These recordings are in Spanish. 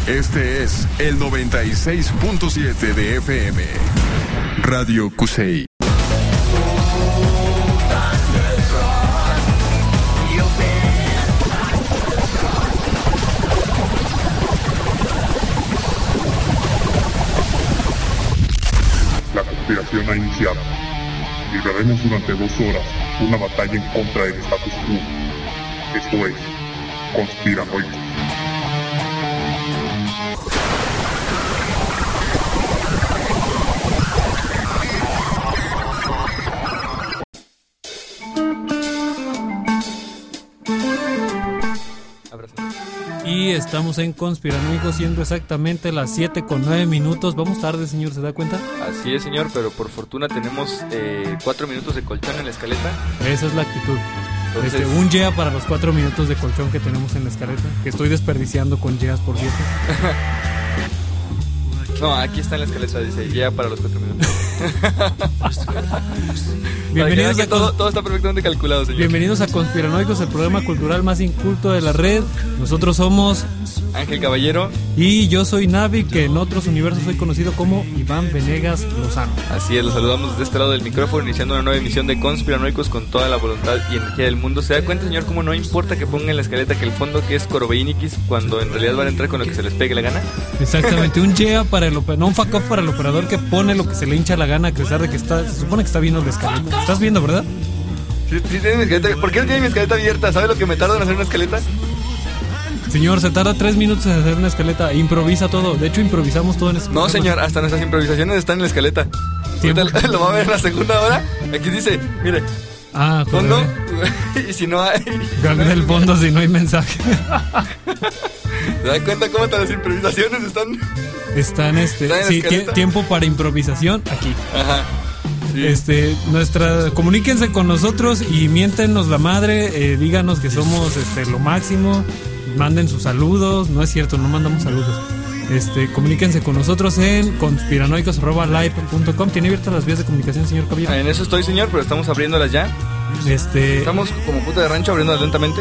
Este es el 96.7 de FM. Radio Cusey. La conspiración ha iniciado. Libraremos durante 2 horas una batalla en contra del status quo. Esto es Conspiranoicos. Y estamos en Conspiranoicos, siendo exactamente las 7:09. Vamos tarde, señor, ¿se da cuenta? Así es, señor, pero por fortuna tenemos 4 minutos de colchón en la escaleta. Esa es la actitud. Entonces, un yeah para los 4 minutos de colchón que tenemos en la escaleta, que estoy desperdiciando con yeas, por cierto. No, aquí está en la escaleta, dice yeah para los 4 minutos. Bienvenidos a todo está perfectamente calculado, señor. Bienvenidos a Conspiranoicos, el programa cultural más inculto de la red. Nosotros somos Ángel Caballero. Y yo soy Navi, que en otros universos soy conocido como Iván Venegas Lozano. Así es, los saludamos desde este lado del micrófono, iniciando una nueva emisión de Conspiranoicos con toda la voluntad y energía del mundo. ¿Se da cuenta, señor, cómo no importa que ponga en la escaleta que el fondo que es Corobeinikis, cuando en realidad van a entrar con lo que se les pegue la gana? Exactamente, un yeah para el operador, no un fuck off para el operador que pone lo que se le hincha la gana, a pesar de que se supone que está viendo la escaleta. ¿Estás viendo, verdad? Sí, tiene mi escaleta. ¿Por qué no tiene mi escaleta abierta? ¿Sabe lo que me tarda en hacer una escaleta? Señor, se tarda 3 minutos en hacer una escaleta. Improvisa todo. De hecho, improvisamos todo en este programa. No, señor, hasta nuestras improvisaciones están en la escaleta. Ahorita lo va a ver en la segunda hora. Aquí dice, mire, fondo. Y si no hay... Gané el fondo si no hay mensaje. ¿Se dan cuenta cómo todas las improvisaciones están sí, tiempo para improvisación aquí. Ajá. Sí. Comuníquense con nosotros y miéntenos la madre, díganos que somos lo máximo, manden sus saludos. No es cierto, no mandamos saludos. Comuníquense con nosotros en conspiranoicos@live.com. ¿Tiene abiertas las vías de comunicación, señor Caballero? En eso estoy, señor, pero estamos abriéndolas ya. Estamos como puta de rancho abriéndolas lentamente.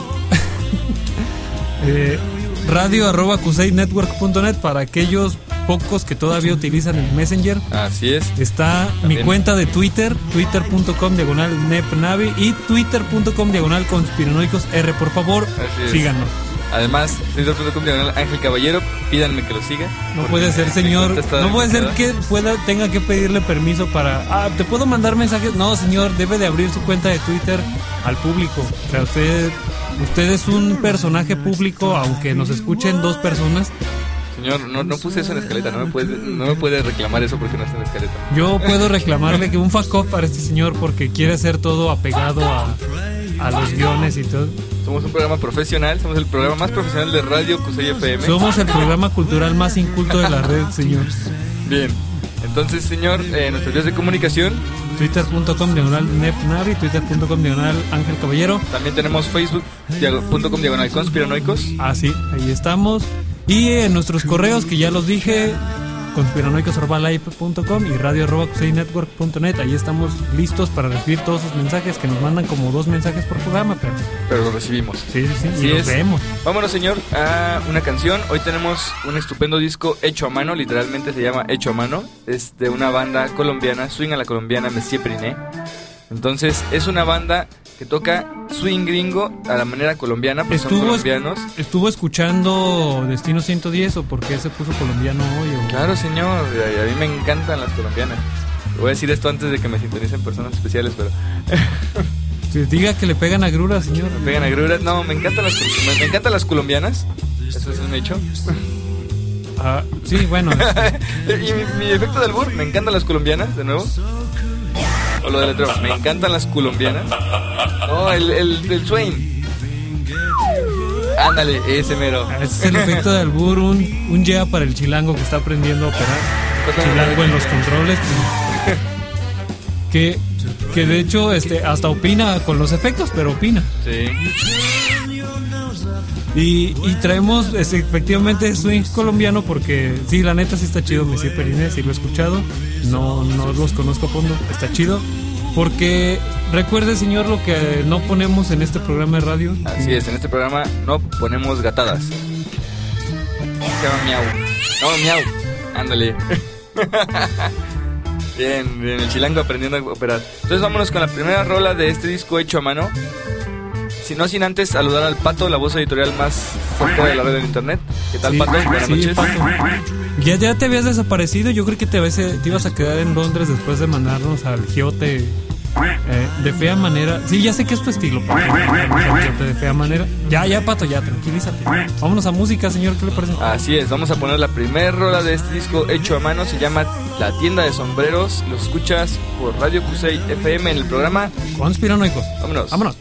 radio@cuseynetwork.net para aquellos pocos que todavía utilizan el Messenger. Así es. Está también mi cuenta de Twitter, twitter.com/nepnavi y twitter.com/conspiranoicosr. Por favor, síganos. Además, twitter.com/Ángel Caballero, pídanme que lo siga. No puede ser, señor. No puede ser que tenga que pedirle permiso para... ¿te puedo mandar mensajes? No, señor, debe de abrir su cuenta de Twitter al público. O sea, usted es un personaje público, aunque nos escuchen 2 personas. Señor, no puse eso en la escaleta. No me puede reclamar eso porque no está en la escaleta. Yo puedo reclamarle que un fuck off para este señor porque quiere hacer todo apegado a los guiones y todo. Somos un programa profesional, somos el programa más profesional de Radio Cusey FM. Somos el programa cultural más inculto de la red, señor. Bien, entonces, señor, nuestras vías de comunicación: twitter.com/nepnavi, twitter.com/Ángel Caballero. También tenemos facebook.com/conspiranoicos. Ah, sí, ahí estamos. Y en nuestros correos, que ya los dije, conspiranoicos@live.com y radio@cuseynetwork.net. Ahí estamos listos para recibir todos sus mensajes, que nos mandan como 2 mensajes por programa, pero los recibimos. Sí, y los vemos. Vámonos, señor, a una canción. Hoy tenemos un estupendo disco hecho a mano, literalmente se llama Hecho a Mano. Es de una banda colombiana, swing a la colombiana, Monsieur Priné. Entonces, es una banda que toca swing gringo a la manera colombiana, pues son colombianos. ¿Estuvo escuchando Destino 110 o por qué se puso colombiano hoy? Claro, señor, a mí me encantan las colombianas. Voy a decir esto antes de que me sintonicen personas especiales, pero... Diga que le pegan a Grura, señor. ¿Me pegan a Grura? No, me encantan las colombianas. Eso es un hecho. Sí, bueno. Y mi efecto de albur, me encantan las colombianas, de nuevo. O lo del letrero, me encantan las colombianas. No, el Swain. Ándale, ese mero. Ese es el efecto de albur, un yeah para el chilango que está aprendiendo a operar. Chilango en los controles. Que de hecho hasta opina con los efectos, pero opina. Sí. Y traemos efectivamente swing colombiano porque sí, la neta sí está chido. Monsieur Priné, sí lo he escuchado. No los conozco a fondo, está chido. Porque recuerde, señor, lo que no ponemos en este programa de radio. Así es, en este programa no ponemos gatadas. se llama Miau. No, Miau. Ándale. Bien, el chilango aprendiendo a operar. Entonces vámonos con la primera rola de este disco hecho a mano. No sin antes saludar al Pato, la voz editorial más fuerte de la red en internet. ¿Qué tal, Pato? Buenas noches. Pato. Ya te habías desaparecido. Yo creo que te ibas a quedar en Londres después de mandarnos al Giote de fea manera. Sí, ya sé que es tu estilo, Pato. Giote de fea manera. Ya, Pato, ya, tranquilízate. Vámonos a música, señor, ¿qué le parece? Así es, vamos a poner la primera rola de este disco hecho a mano. Se llama La Tienda de Sombreros. Lo escuchas por Radio Kusei FM en el programa Conspiranoicos. Vámonos.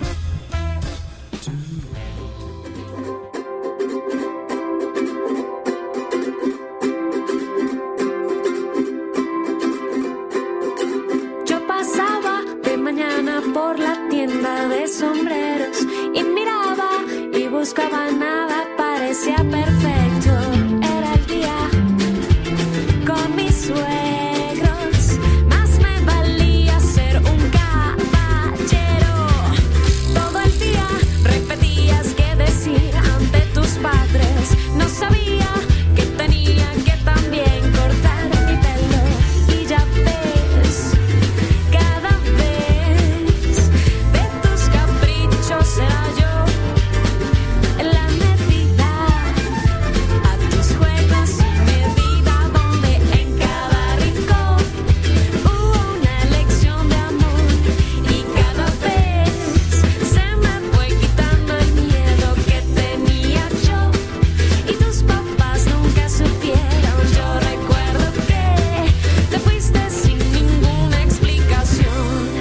Por la tienda de sombreros y miraba y buscaba nada, parecía perfecto. Era el día con mis suegros, más me valía ser un caballero. Todo el día repetías qué decir ante tus padres. No sabía que tenía que también cortar mi pelo y ya ves. Será yo la medida a tus juegos, medida donde en cada rincón hubo una elección de amor y cada vez se me fue quitando el miedo que tenía yo y tus papás nunca supieron. Yo recuerdo que te fuiste sin ninguna explicación.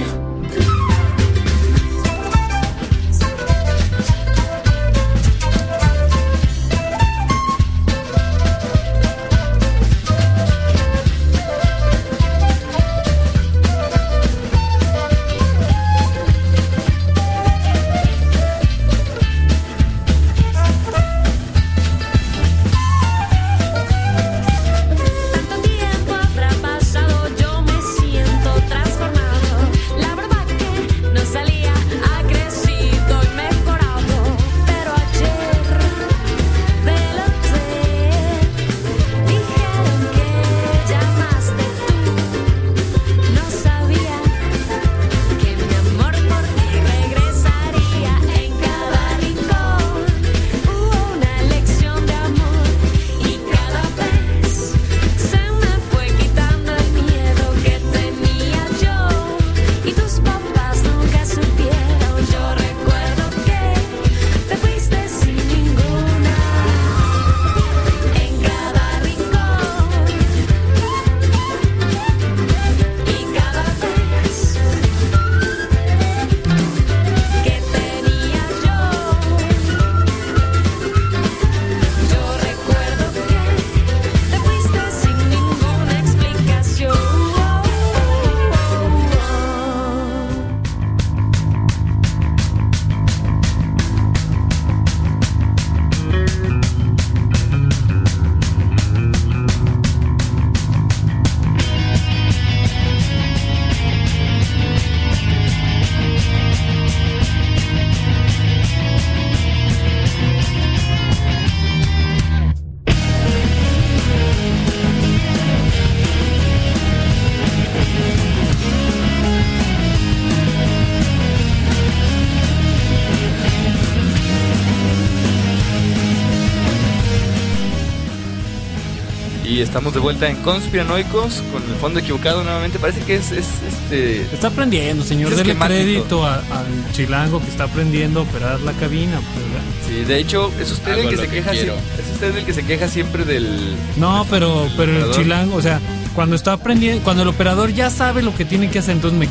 Y estamos de vuelta en Conspiranoicos con el fondo equivocado nuevamente. Parece que es Está aprendiendo, señor. Es Dele esquemático. crédito al chilango que está aprendiendo a operar la cabina. Pues, ¿verdad? Sí, de hecho, es usted el que se queja. Es usted el que se queja siempre del. No, pero el operador. chilango, o sea, cuando está aprendiendo, cuando el operador ya sabe lo que tiene que hacer, entonces me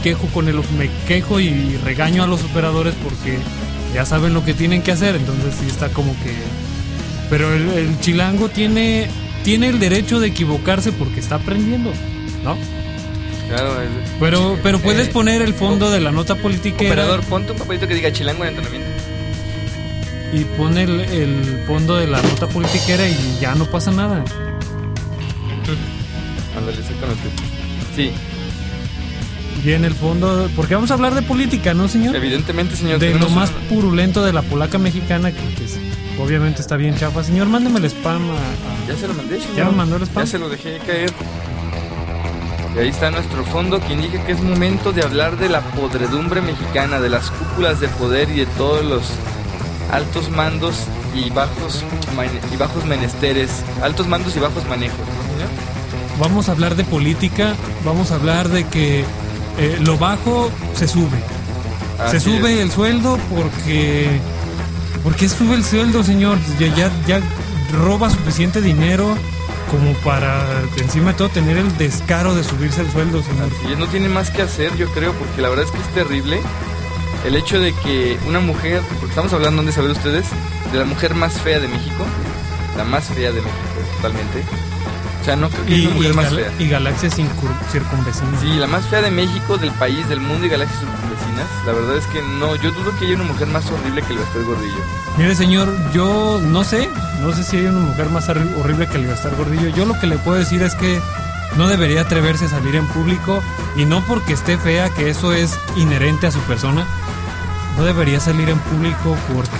quejo y regaño a los operadores porque ya saben lo que tienen que hacer. Entonces sí está como que. Pero el chilango tiene el derecho de equivocarse porque está aprendiendo, ¿no? Claro, Pero puedes poner el fondo de la nota politiquera. Operador, ponte un papelito que diga chilango en entrenamiento. Y pone el fondo de la nota politiquera y ya no pasa nada. Ándale, exactamente. Sí. Y en el fondo, porque vamos a hablar de política, ¿no, señor? Evidentemente, señor. De lo tenemos más purulento de la polaca mexicana que obviamente está bien chafa. Señor, mándeme el spam Ya se lo mandé, señor. ¿Ya me mandó el spam? Ya se lo dejé caer. Y ahí está nuestro fondo que indica que es momento de hablar de la podredumbre mexicana, de las cúpulas de poder y de todos los altos mandos y bajos menesteres, altos mandos y bajos manejos, ¿no, señor? Vamos a hablar de política, vamos a hablar de que lo bajo se sube. Así Se sube es. el sueldo porque sube el sueldo, señor. Ya roba suficiente dinero como para, encima de todo, tener el descaro de subirse el sueldo, señor. Y no tiene más que hacer, yo creo, porque la verdad es que es terrible el hecho de que una mujer, porque estamos hablando, ¿dónde saber ustedes? De la mujer más fea de México, la más fea de México, totalmente. O sea, no creo que haya una mujer más fea. Y galaxias circunvecinas. Sí, la más fea de México, del país, del mundo y galaxias circunvecinas. La verdad es que no, yo dudo que haya una mujer más horrible que el Bastar Gordillo. Mire, señor, yo no sé si hay una mujer más horrible que el Bastar Gordillo. Yo lo que le puedo decir es que no debería atreverse a salir en público, y no porque esté fea, que eso es inherente a su persona. No debería salir en público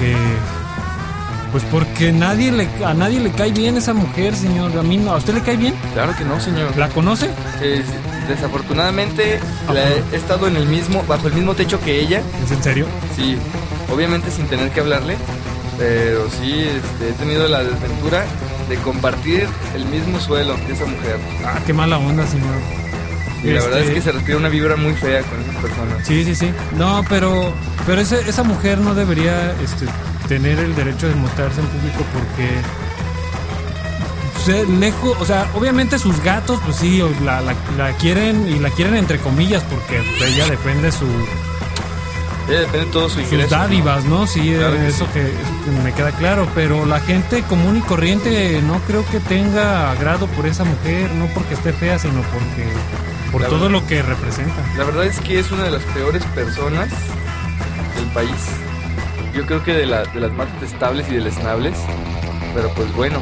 porque a nadie le cae bien esa mujer, señor. A mí no. ¿A usted le cae bien? Claro que no, señor. ¿La conoce? Desafortunadamente he estado bajo el mismo techo que ella. ¿Es en serio? Sí, obviamente sin tener que hablarle, pero sí he tenido la desventura de compartir el mismo suelo que esa mujer. Ah, qué mala onda, señor. Y la verdad es que se respira una vibra muy fea con esa persona. Sí. No, pero esa mujer no debería tener el derecho de mostrarse en público porque o sea, obviamente sus gatos, pues sí, la quieren, y la quieren entre comillas, porque de ella depende depende todo su ingreso, sus dádivas, ¿no? Sí, claro que eso que me queda claro, pero la gente común y corriente no creo que tenga agrado por esa mujer, no porque esté fea, sino por todo lo que representa. La verdad es que es una de las peores personas del país. Yo creo que de las más detestables y deleznables, pero pues bueno.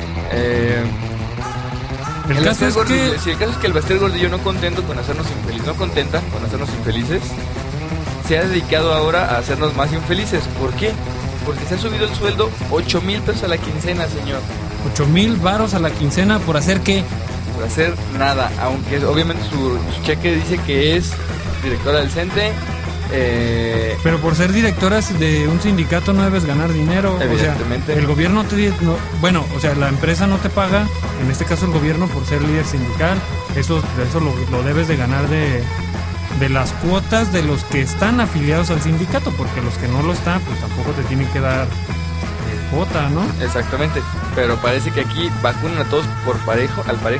El caso es que el Bastar Gordillo, no contenta con hacernos infelices, se ha dedicado ahora a hacernos más infelices. ¿Por qué? Porque se ha subido el sueldo 8,000 pesos a la quincena, señor. 8,000 varos a la quincena, ¿por hacer qué? Por hacer nada, aunque obviamente su cheque dice que es directora del CENTE. Pero por ser directoras de un sindicato no debes ganar dinero. Evidentemente. O sea, el gobierno la empresa no te paga, en este caso el gobierno, por ser líder sindical. Eso lo debes de ganar de las cuotas de los que están afiliados al sindicato, porque los que no lo están, pues tampoco te tienen que dar cuota, ¿no? Exactamente, pero parece que aquí vacunan a todos al parejo.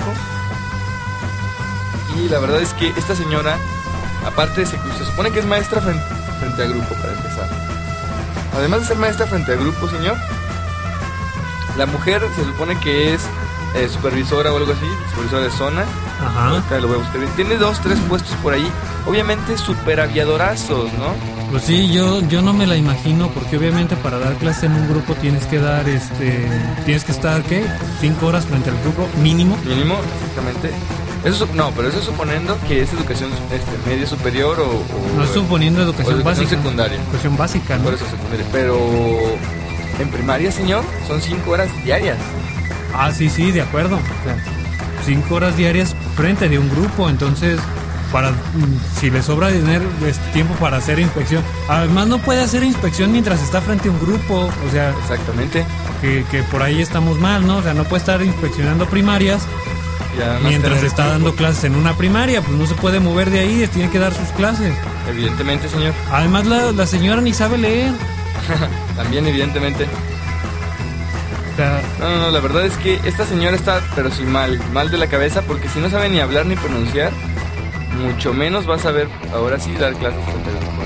Y la verdad es que esta señora, aparte se supone que es maestra frente a grupo, para empezar. Además de ser maestra frente a grupo, señor, la mujer se supone que es supervisora o algo así, supervisora de zona. Ajá. Acá lo voy a buscar. Tiene 2-3 puestos por ahí. Obviamente super aviadorazos, ¿no? Pues sí, yo no me la imagino, porque obviamente para dar clase en un grupo tienes que estar, ¿qué? 5 horas frente al grupo, mínimo. Mínimo, exactamente. Pero eso es suponiendo que es educación media superior o... No es suponiendo educación básica. Secundaria. Educación básica, ¿no? Por eso secundaria. Pero en primaria, señor, son 5 horas diarias. Ah, sí, de acuerdo. O sea, 5 horas diarias frente de un grupo, entonces... si le sobra tiempo para hacer inspección. Además no puede hacer inspección mientras está frente a un grupo. O sea, exactamente. Que por ahí estamos mal, ¿no? O sea, no puede estar inspeccionando primarias mientras está dando clases en una primaria. Pues no se puede mover de ahí, tiene que dar sus clases. Evidentemente, señor. Además la señora ni sabe leer. También, evidentemente. O sea, no, la verdad es que esta señora está, pero sí mal de la cabeza, porque si no sabe ni hablar ni pronunciar, mucho menos va a saber ahora sí dar clases frente al grupo,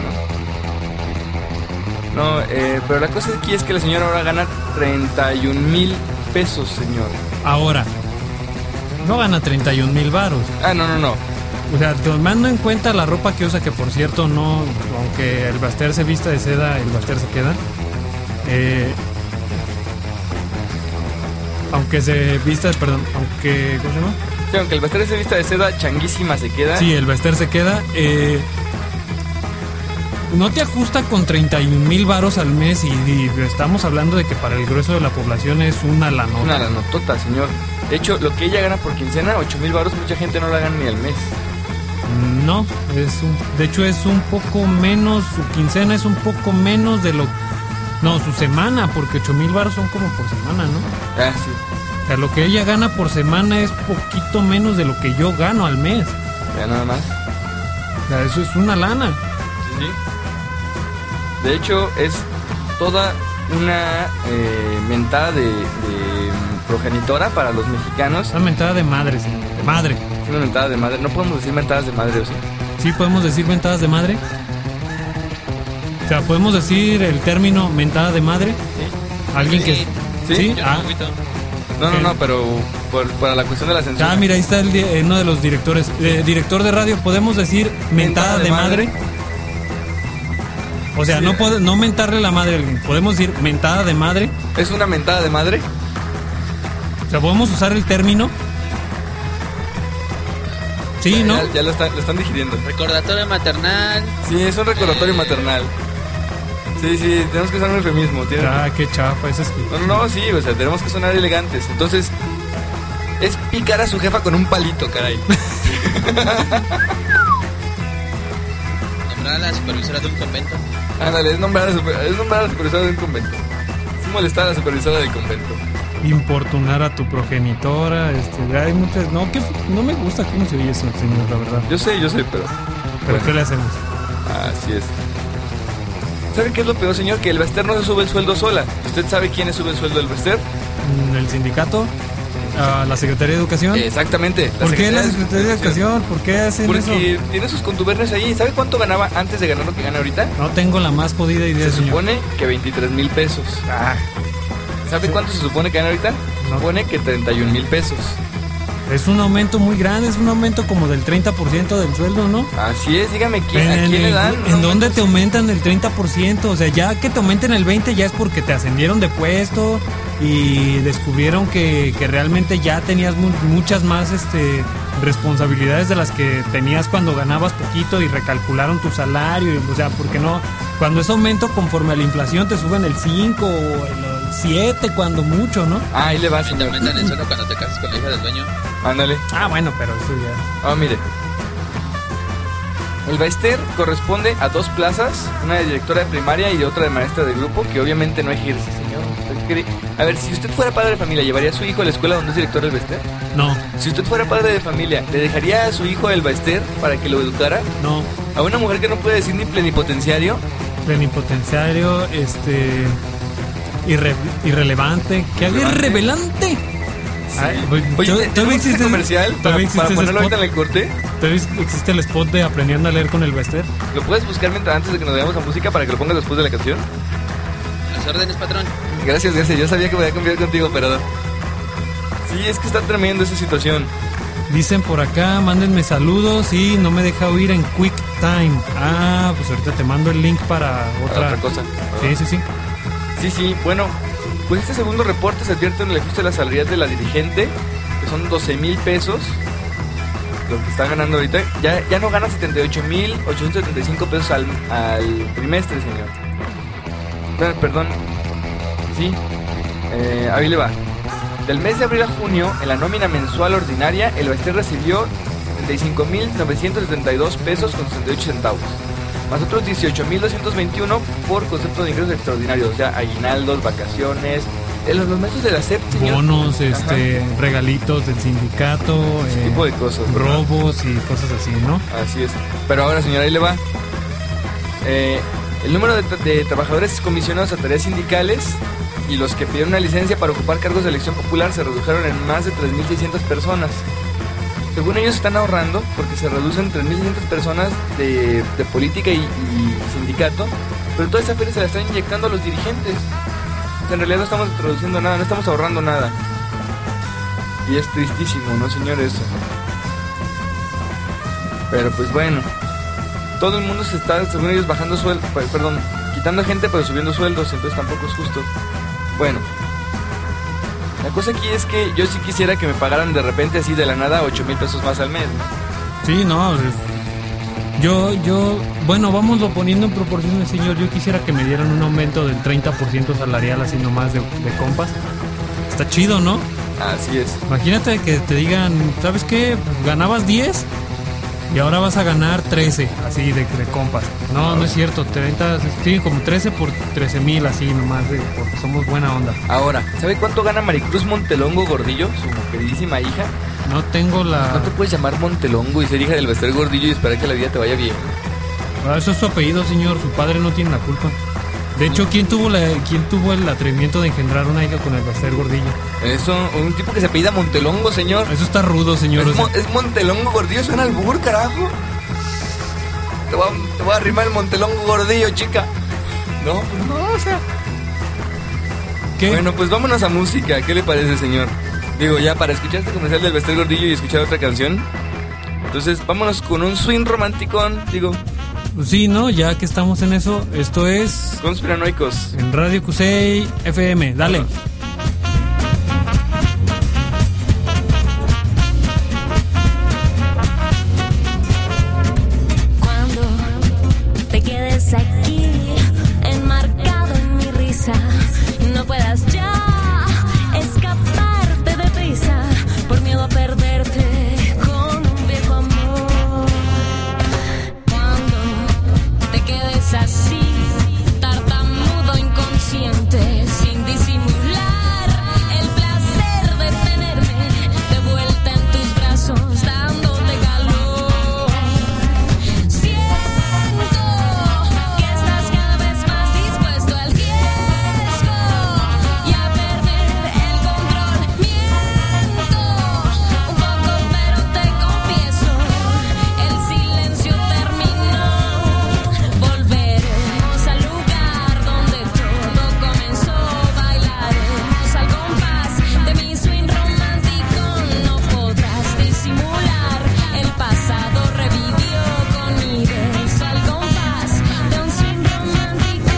¿no? No, pero la cosa aquí es que la señora ahora gana 31,000 pesos, señor. Ahora, no gana 31,000 varos. Ah, no. O sea, tomando en cuenta la ropa que usa, que por cierto no, aunque el Bastar se vista de seda, el Bastar se queda. Aunque se vista, ¿cómo se llama? Sí, aunque el Bastar se vista de seda, changuísima se queda. Sí, el Bastar se queda. no te ajusta con 31,000 varos al mes y estamos hablando de que para el grueso de la población es una lanota. Una lanotota, señor. De hecho, lo que ella gana por quincena, 8,000 varos, mucha gente no la gana ni al mes. No, de hecho es un poco menos, su quincena es un poco menos de lo... No, su semana, porque 8,000 varos son como por semana, ¿no? Ah, sí. O sea, lo que ella gana por semana es poquito menos de lo que yo gano al mes. Ya nada más. O sea, eso es una lana. Sí. De hecho, es toda una mentada de progenitora para los mexicanos. Una mentada de madre, señor. De madre. Una mentada de madre. No podemos decir mentadas de madre, ¿o sí? ¿Sí podemos decir mentadas de madre? O sea, ¿podemos decir el término mentada de madre? Sí. ¿Alguien que...? ¿Sí? Ah, No, pero para la cuestión de la censura. mira, ahí está uno de los directores. Director de radio, ¿podemos decir mentada de madre? O sea, Sí. no mentarle la madre a alguien. ¿Podemos decir mentada de madre? ¿Es una mentada de madre? O sea, ¿podemos usar el término? Sí, ¿no? Ya lo están digiriendo. Recordatorio maternal. Sí, es un recordatorio maternal. Sí, tenemos que usar un eufemismo. Ah, qué chafa, eso es... No, sí, o sea, tenemos que sonar elegantes. Entonces, es picar a su jefa con un palito, caray. Nombrar a la supervisora de un convento. Ándale, es nombrar a la supervisora de un convento. Es molestar a la supervisora del convento. Importunar a tu progenitora, hay muchas... No me gusta cómo se oye eso, señor, la verdad. Yo sé, pero... ¿Pero qué le hacemos? Así es. ¿Sabe qué es lo peor, señor? Que el Baster no se sube el sueldo sola. ¿Usted sabe quién le sube el sueldo del Baster? ¿El sindicato? ¿La Secretaría de Educación? Exactamente. ¿Por qué la Secretaría de Educación? ¿Por qué hacen eso? Porque tiene sus contubernios ahí. ¿Sabe cuánto ganaba antes de ganar lo que gana ahorita? No tengo la más jodida idea, Se señor. supone que 23,000 pesos. ¿Sabe cuánto se supone que gana ahorita? Se supone que 31,000 pesos. Es un aumento muy grande, es un aumento como del 30% del sueldo, ¿no? Así es, dígame, ¿a quién le dan? ¿En dónde te aumentan el 30%? O sea, ya que te aumenten el 20% ya es porque te ascendieron de puesto y descubrieron que realmente ya tenías muchas más responsabilidades de las que tenías cuando ganabas poquito y recalcularon tu salario. O sea, porque no, cuando es aumento conforme a la inflación te suben el 5 o el 7 cuando mucho, ¿no? Ah, ahí le va, Te señor. aumentan el sueldo cuando te casas con la hija del dueño. Ándale. Ah, bueno, pero eso ya... Ah, mire. El Baester corresponde a 2 plazas, una de directora de primaria y otra de maestra de grupo, que obviamente no ejerce, señor. A ver, si usted fuera padre de familia, ¿llevaría a su hijo a la escuela donde es director del Baester? No, Si usted fuera padre de familia, ¿le dejaría a su hijo el Baester para que lo educara? no. ¿A una mujer que no puede decir ni plenipotenciario? Plenipotenciario, irrelevante. ¿Qué hago? ¿Irrelevante? Ay, Oye, ¿todavía ¿tenemos existe ese comercial para ¿todavía existe ese ponerlo spot? ahorita en el corte? ¿Todavía existe el spot de aprendiendo a leer con el Baester? ¿Lo puedes buscar antes de que nos veamos a música para que lo pongas después de la canción? Las órdenes, patrón. Gracias. Yo sabía que voy a confiar contigo, pero... Sí, es que está tremendo esa situación. Dicen por acá, mándenme saludos y no me deja oír en QuickTime. Ah, pues ahorita te mando el link para Otra cosa. Sí. Sí, bueno, pues este segundo reporte se advierte en el ajuste de la salarial de la dirigente, que son 12,000 pesos, lo que está ganando ahorita. Ya no gana 78,875 pesos al trimestre, señor. Perdón. Sí, ahí le va. Del mes de abril a junio, en la nómina mensual ordinaria, el Baester recibió 35,972 pesos con 68 centavos. Más otros 18,221 por concepto de ingresos extraordinarios, o sea, aguinaldos, vacaciones, los meses de la SEP, señor. Bonos, Ajá. regalitos del sindicato, Ese tipo de cosas, ¿verdad? robos y cosas así, ¿no? Así es. Pero ahora, señora, ahí le va. El número de trabajadores comisionados a tareas sindicales y los que pidieron una licencia para ocupar cargos de elección popular se redujeron en más de 3,600 personas. Según ellos están ahorrando porque se reducen 3,600 personas de política y sindicato, pero toda esa feria se la están inyectando a los dirigentes. O sea, en realidad no estamos reduciendo nada, no estamos ahorrando nada. Y es tristísimo, ¿no, señor? Eso. Pero pues bueno, todo el mundo se está, según ellos, bajando sueldos, quitando gente pero subiendo sueldos, entonces tampoco es justo. Bueno, la cosa aquí es que yo sí quisiera que me pagaran de repente así de la nada 8,000 pesos más al mes, ¿no? Sí, no, Bueno, vámonos poniendo en proporciones, señor. Yo quisiera que me dieran un aumento del 30% salarial, así nomás de compas. Está chido, ¿no? Así es. Imagínate que te digan, ¿sabes qué? Pues ganabas 10 y ahora vas a ganar 13, así de compas. No es cierto, 30, sí, como 13 por 13,000, así nomás, porque somos buena onda. Ahora, ¿sabe cuánto gana Maricruz Montelongo Gordillo, su queridísima hija? No tengo la... No te puedes llamar Montelongo y ser hija del Bester Gordillo y esperar que la vida te vaya bien. Eso es su apellido, señor. Su padre no tiene la culpa. De hecho, ¿quién tuvo el atrevimiento de engendrar una hija con el Bester Gordillo? Eso, un tipo que se apellida Montelongo, señor. Eso está rudo, señor. Es Montelongo Gordillo, suena al albur, carajo. Te voy a arrimar el Montelongo Gordillo, chica. No, o sea... ¿Qué? Bueno, pues vámonos a música. ¿Qué le parece, señor? Digo, ya para escuchar este comercial del Bester Gordillo y escuchar otra canción. Entonces, vámonos con un swing romanticón, digo. Sí, ¿no? Ya que estamos en eso, esto es... Conspiranoicos. En Radio Cusey FM, dale. Vamos. Cuando te quedes aquí, enmarcado en mi risa, no puedas ya escaparte de prisa, por miedo a perderte con un viejo amor. Cuando te quedes así, tartamudo, inconsciente, sin disimular el placer de tenerme de vuelta en tus brazos, dándote calor. Siento que estás cada vez más dispuesto al riesgo y a perder el control. Miento un poco, pero te confieso, el silencio terminó. Volveremos al lugar donde todo comenzó. Bailaremos al compás de mi swing romántico. No podrás disimular, el pasado revivió con mi beso al compás de un swing romántico.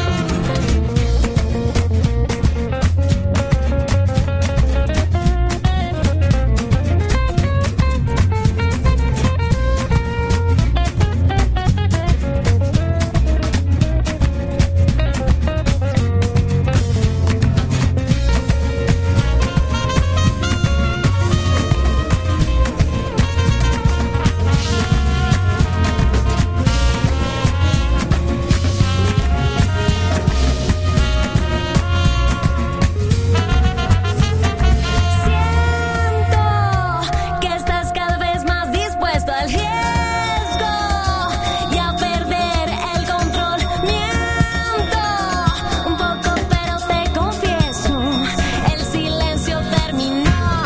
Siento que estás cada vez más dispuesto al riesgo y a perder el control. Miento un poco, pero te confieso, el silencio terminó.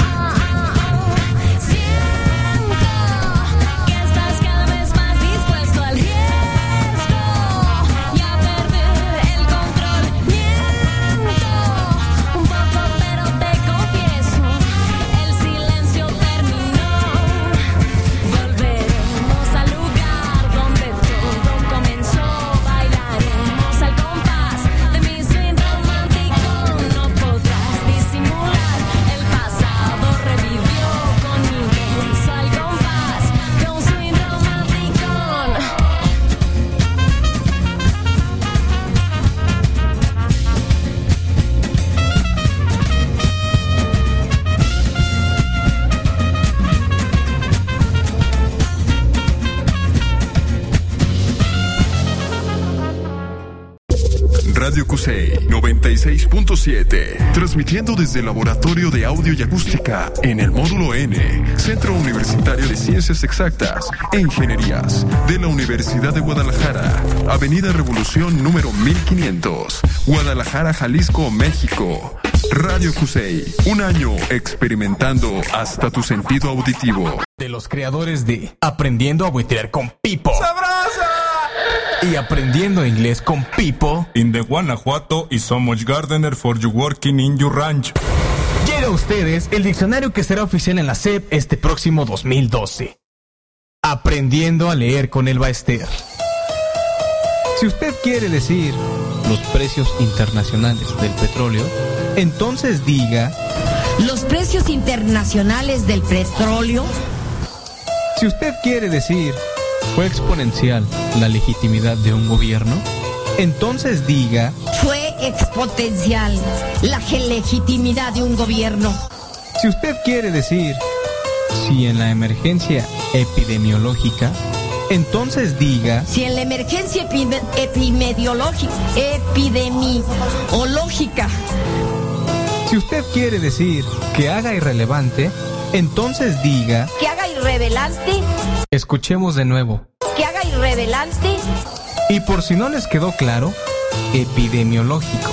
Siento que estás cada vez más dispuesto al riesgo y a perder el control. Miento un poco, pero te confieso, el silencio terminó. Volveremos al lugar donde todo comenzó. Bailaremos al compás de mi swing romántico. No podrás disimular, el pasado revivió con mi beso al compás de un swing romántico. Radio Cusey 96.7, transmitiendo desde el Laboratorio de Audio y Acústica en el Módulo N, Centro Universitario de Ciencias Exactas e Ingenierías de la Universidad de Guadalajara, Avenida Revolución número 1500, Guadalajara, Jalisco, México. Radio Cusey, un año experimentando hasta tu sentido auditivo. De los creadores de Aprendiendo a Buitrear con Pipo. ¡Sabrosa! Y Aprendiendo Inglés con Pipo. In the Guanajuato is so much gardener for you working in your ranch. Llega a ustedes el diccionario que será oficial en la SEP este próximo 2012. Aprendiendo a leer con el Baester. Si usted quiere decir los precios internacionales del petróleo, entonces diga los precios internacionales del petróleo. Si usted quiere decir ¿Fue exponencial la legitimidad de un gobierno? Entonces diga... Fue exponencial la legitimidad de un gobierno. Si usted quiere decir, si en la emergencia epidemiológica, entonces diga... Si en la emergencia epidemiológica... Si usted quiere decir que haga irrelevante, entonces diga... Que haga irrelevante. Escuchemos de nuevo. Que haga irrelevante. Y por si no les quedó claro, epidemiológico.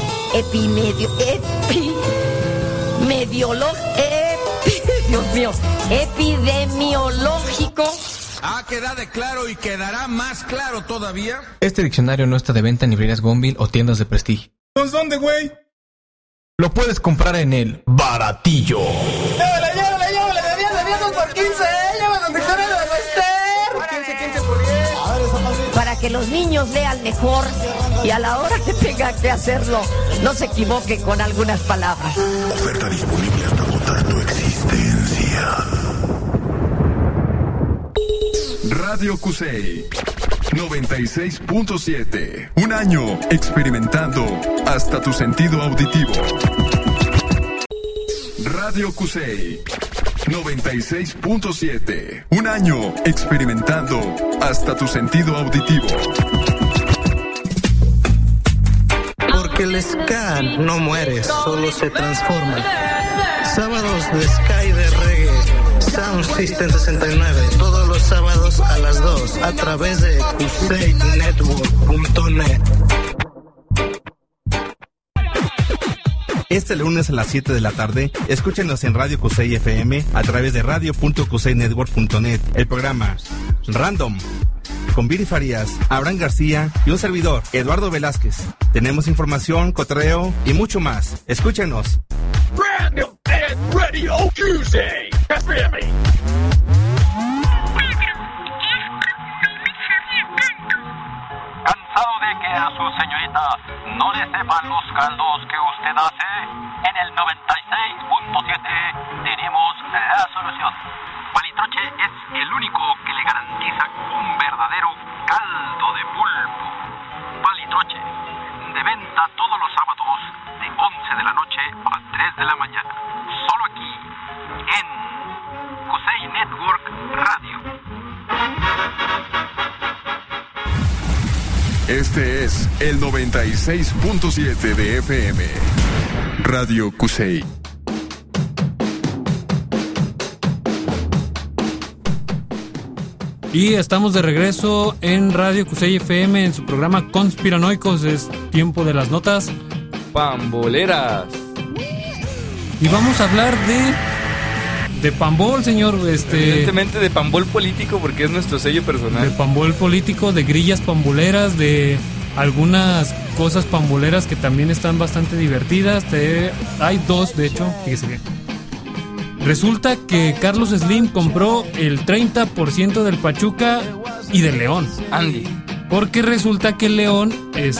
Dios mío, epidemiológico. Ha quedado claro y quedará más claro todavía. Este diccionario no está de venta en librerías Gonville o tiendas de prestigio. ¿Pues dónde, güey? Lo puedes comprar en el Baratillo. Llévale, de 10 por 15, llévale los lectores de Wester. 15 por 10. Para que los niños lean mejor y a la hora que tengan que hacerlo, no se equivoquen con algunas palabras. Oferta disponible hasta agotar tu existencia. Radio Cusey 96.7. Un año experimentando hasta tu sentido auditivo. Radio Cusey 96.7. Un año experimentando hasta tu sentido auditivo. Porque el ska no muere, solo se transforma. Sábados de ska y de reggae. Sound System 69, todos los sábados a las 2 a través de CuseyNetwork.net. Este lunes a las 7 de la tarde, escúchenos en Radio Cusey FM a través de radio.cuseynetwork.net. El programa Random con Viri Farías, Abraham García y un servidor, Eduardo Velázquez. Tenemos información, cotorreo y mucho más. Escúchenos. Random and Radio Cusey FM. ¿Cansado de que a su señorita no le sepan los caldos que usted hace? En el 96.7 tenemos la solución. Palitroche es el único que le garantiza un verdadero caldo de pulpo. Palitroche, de venta todos los sábados de 11 de la noche a 3 de la mañana. Solo aquí, en Cusey Network Radio. Este es el 96.7 de FM. Radio Cusey. Y estamos de regreso en Radio Cusey FM en su programa Conspiranoicos. Es tiempo de las notas pamboleras. Y vamos a hablar de pambol, señor. Evidentemente de pambol político, porque es nuestro sello personal. De pambol político, de grillas pamboleras, de algunas cosas pamboleras que también están bastante divertidas. Hay dos, de hecho, fíjese bien. Resulta que Carlos Slim compró el 30% del Pachuca y del León. Andy. Porque resulta que el León es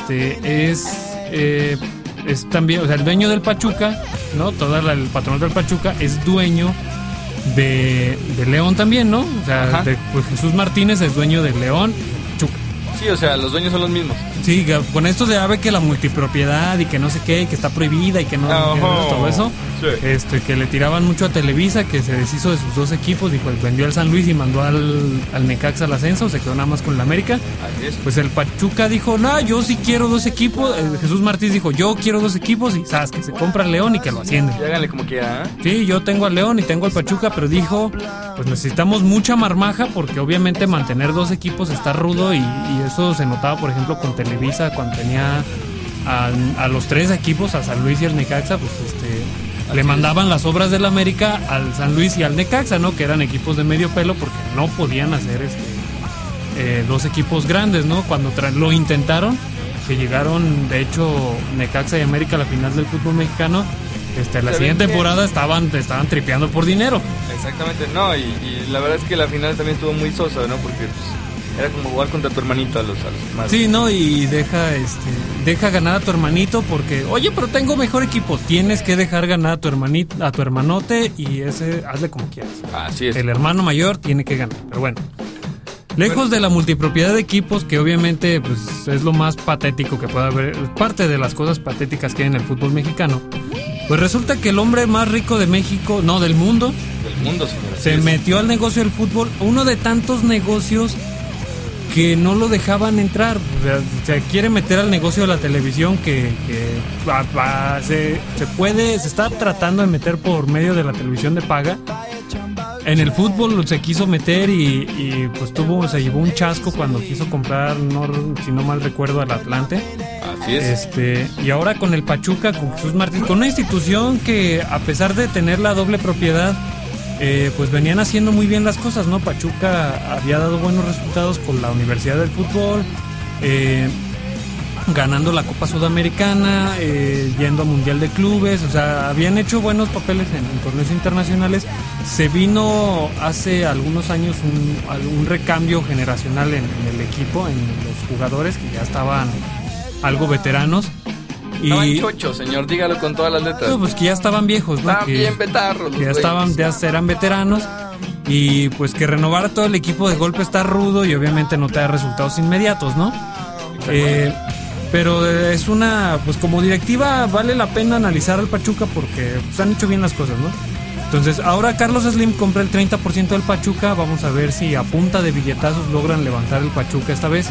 también, o sea, el dueño del Pachuca, ¿no? El patrón del Pachuca es dueño de León también, ¿no? O sea, pues Jesús Martínez es dueño del León y del Pachuca. Sí, o sea, los dueños son los mismos. Sí, con esto de ave que la multipropiedad y que no sé qué, y que está prohibida y que no todo eso, sí. Que le tiraban mucho a Televisa, que se deshizo de sus dos equipos, dijo, vendió al San Luis y mandó al Necaxa al ascenso, se quedó nada más con el América. Pues el Pachuca dijo, no, yo sí quiero dos equipos. Jesús Martínez dijo, yo quiero dos equipos, y sabes que se compra al León y que lo ascienden. Y háganle como quiera, ¿eh? Sí, yo tengo al León y tengo al Pachuca, pero dijo, pues necesitamos mucha marmaja, porque obviamente mantener dos equipos está rudo, y eso se notaba, por ejemplo, con Televisa cuando tenía a los tres equipos, a San Luis y al Necaxa, pues le mandaban las obras del América al San Luis y al Necaxa, ¿no? Que eran equipos de medio pelo, porque no podían hacer dos equipos grandes, ¿no? Cuando lo intentaron, que llegaron, de hecho, Necaxa y América a la final del fútbol mexicano, la siguiente temporada estaban tripeando por dinero. Exactamente, no, y la verdad es que la final también estuvo muy sosa, ¿no? Porque pues, era como jugar contra tu hermanito a los más. Sí, no, y deja ganar a tu hermanito, porque, oye, pero tengo mejor equipo. Tienes que dejar ganar a tu hermanito, a tu hermanote, y hazle como quieras. Así es. El hermano mayor tiene que ganar, pero bueno. Lejos de la multipropiedad de equipos, que obviamente pues, es lo más patético que puede haber, parte de las cosas patéticas que hay en el fútbol mexicano, pues resulta que el hombre más rico de México, no, del mundo, señora, se metió al negocio del fútbol, uno de tantos negocios que no lo dejaban entrar. O sea, se quiere meter al negocio de la televisión que se está tratando de meter por medio de la televisión de paga. En el fútbol se quiso meter y pues se llevó un chasco cuando quiso comprar, si no mal recuerdo, al Atlante. Así es. Y ahora con el Pachuca, con Jesús Martínez, con una institución que a pesar de tener la doble propiedad, pues venían haciendo muy bien las cosas, ¿no? Pachuca había dado buenos resultados con la Universidad del Fútbol, ganando la Copa Sudamericana, yendo a Mundial de Clubes, o sea, habían hecho buenos papeles en torneos internacionales. Se vino hace algunos años un recambio generacional en el equipo, en los jugadores que ya estaban algo veteranos. Estaban chochos, señor, dígalo con todas las letras. No, pues que ya estaban viejos, ¿no? Estaban bien betarros. Que ya eran veteranos. Y pues que renovar a todo el equipo de golpe está rudo y obviamente no te da resultados inmediatos, ¿no? Pero es pues como directiva vale la pena analizar al Pachuca porque pues, han hecho bien las cosas, ¿no? Entonces ahora Carlos Slim compra el 30% del Pachuca. Vamos a ver si a punta de billetazos logran levantar el Pachuca esta vez.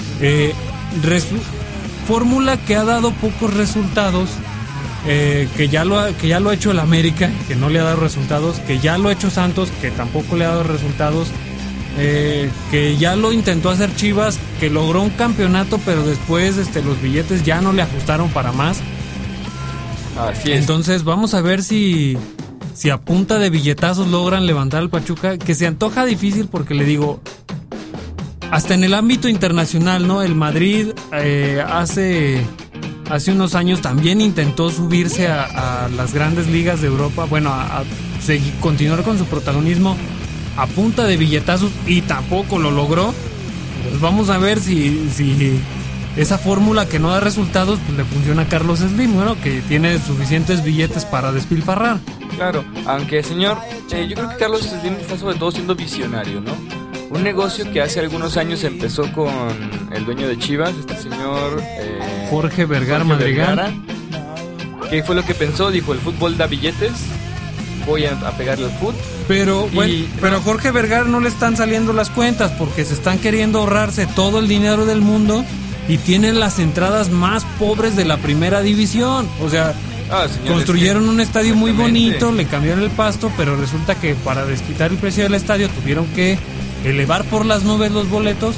Fórmula que ha dado pocos resultados, que ya lo ha hecho el América, que no le ha dado resultados, que ya lo ha hecho Santos, que tampoco le ha dado resultados, que ya lo intentó hacer Chivas, que logró un campeonato, pero después los billetes ya no le ajustaron para más. Así es. Entonces vamos a ver si a punta de billetazos logran levantar al Pachuca, que se antoja difícil porque le digo, hasta en el ámbito internacional, ¿no? El Madrid hace unos años también intentó subirse a las grandes ligas de Europa, bueno, a continuar con su protagonismo a punta de billetazos y tampoco lo logró. Pues vamos a ver si esa fórmula que no da resultados pues le funciona a Carlos Slim, bueno, que tiene suficientes billetes para despilfarrar. Claro, aunque señor, yo creo que Carlos Slim está sobre todo siendo visionario, ¿no? Un negocio que hace algunos años empezó con el dueño de Chivas, este señor Jorge Vergara Madrigal. ¿Qué fue lo que pensó? Dijo, el fútbol da billetes, voy a pegarle al fútbol. Pero a Jorge Vergara no le están saliendo las cuentas porque se están queriendo ahorrarse todo el dinero del mundo y tienen las entradas más pobres de la primera división. O sea, construyeron un estadio muy bonito, le cambiaron el pasto, pero resulta que para desquitar el precio del estadio tuvieron que elevar por las nubes los boletos,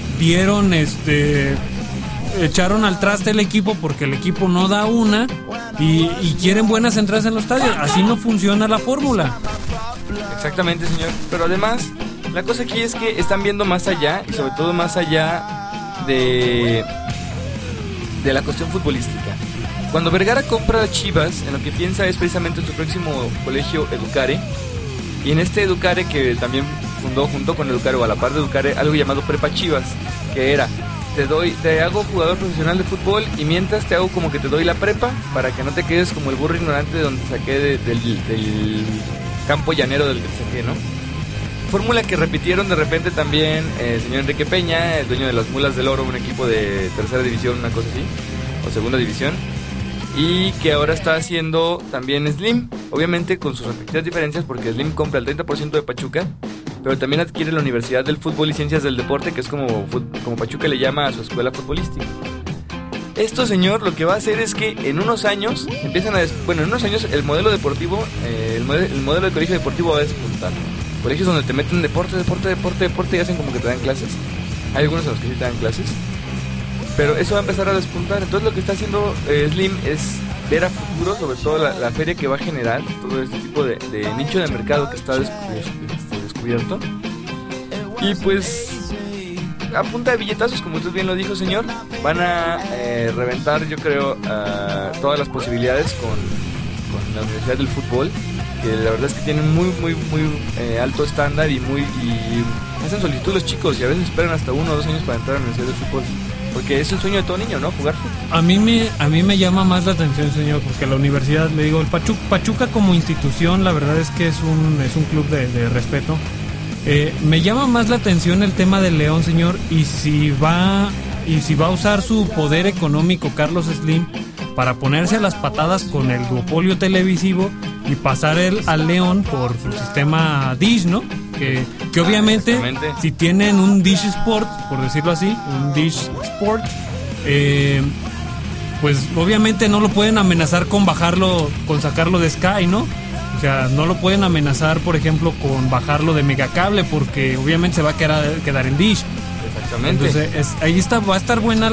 echaron al traste el equipo porque el equipo no da una y quieren buenas entradas en los estadios. Así no funciona la fórmula. Exactamente, señor. Pero además, la cosa aquí es que están viendo más allá y sobre todo más allá de la cuestión futbolística. Cuando Vergara compra a Chivas, en lo que piensa es precisamente su próximo colegio Educare. Y en este Educare, que también fundó junto con Educare o a la par de Educare, algo llamado Prepa Chivas, que era, te hago jugador profesional de fútbol y mientras te hago como que te doy la prepa para que no te quedes como el burro ignorante de donde saqué del campo llanero del que saqué, ¿no? Fórmula que repitieron de repente también el señor Enrique Peña, el dueño de las Mulas del Oro, un equipo de tercera división, una cosa así, o segunda división, y que ahora está haciendo también Slim, obviamente con sus respectivas diferencias, porque Slim compra el 30% de Pachuca, pero también adquiere la Universidad del Fútbol y Ciencias del Deporte, que es como Pachuca le llama a su escuela futbolística. Esto, señor, lo que va a hacer es que en unos años en unos años el modelo deportivo, el modelo de colegio deportivo va a despuntar. Colegios donde te meten deporte y hacen como que te dan clases. Hay algunos en los que sí te dan clases, pero eso va a empezar a despuntar. Entonces lo que está haciendo Slim es ver a futuro, sobre todo la feria que va a generar todo este tipo de nicho de mercado que está descubierto. Y pues a punta de billetazos, como usted bien lo dijo, señor, van a reventar, yo creo, todas las posibilidades con la Universidad del Fútbol, que la verdad es que tienen muy alto estándar y hacen solicitud los chicos y a veces esperan hasta 1 o 2 años para entrar a la Universidad del Fútbol, porque es el sueño de todo niño, ¿no? Jugar fútbol. A mí me llama más la atención, señor, porque la universidad, le digo, el Pachuca como institución, la verdad es que es un club de respeto. Me llama más la atención el tema del León, señor, y si va a usar su poder económico Carlos Slim para ponerse a las patadas con el duopolio televisivo y pasar al León por su sistema Dish, ¿no? Que obviamente si tienen un Dish Sport, por decirlo así, un Dish Sport, pues obviamente no lo pueden amenazar con sacarlo de Sky, ¿no? O sea, no lo pueden amenazar, por ejemplo, con bajarlo de Megacable, porque obviamente se va a quedar en Dish. Exactamente. Entonces, va a estar buena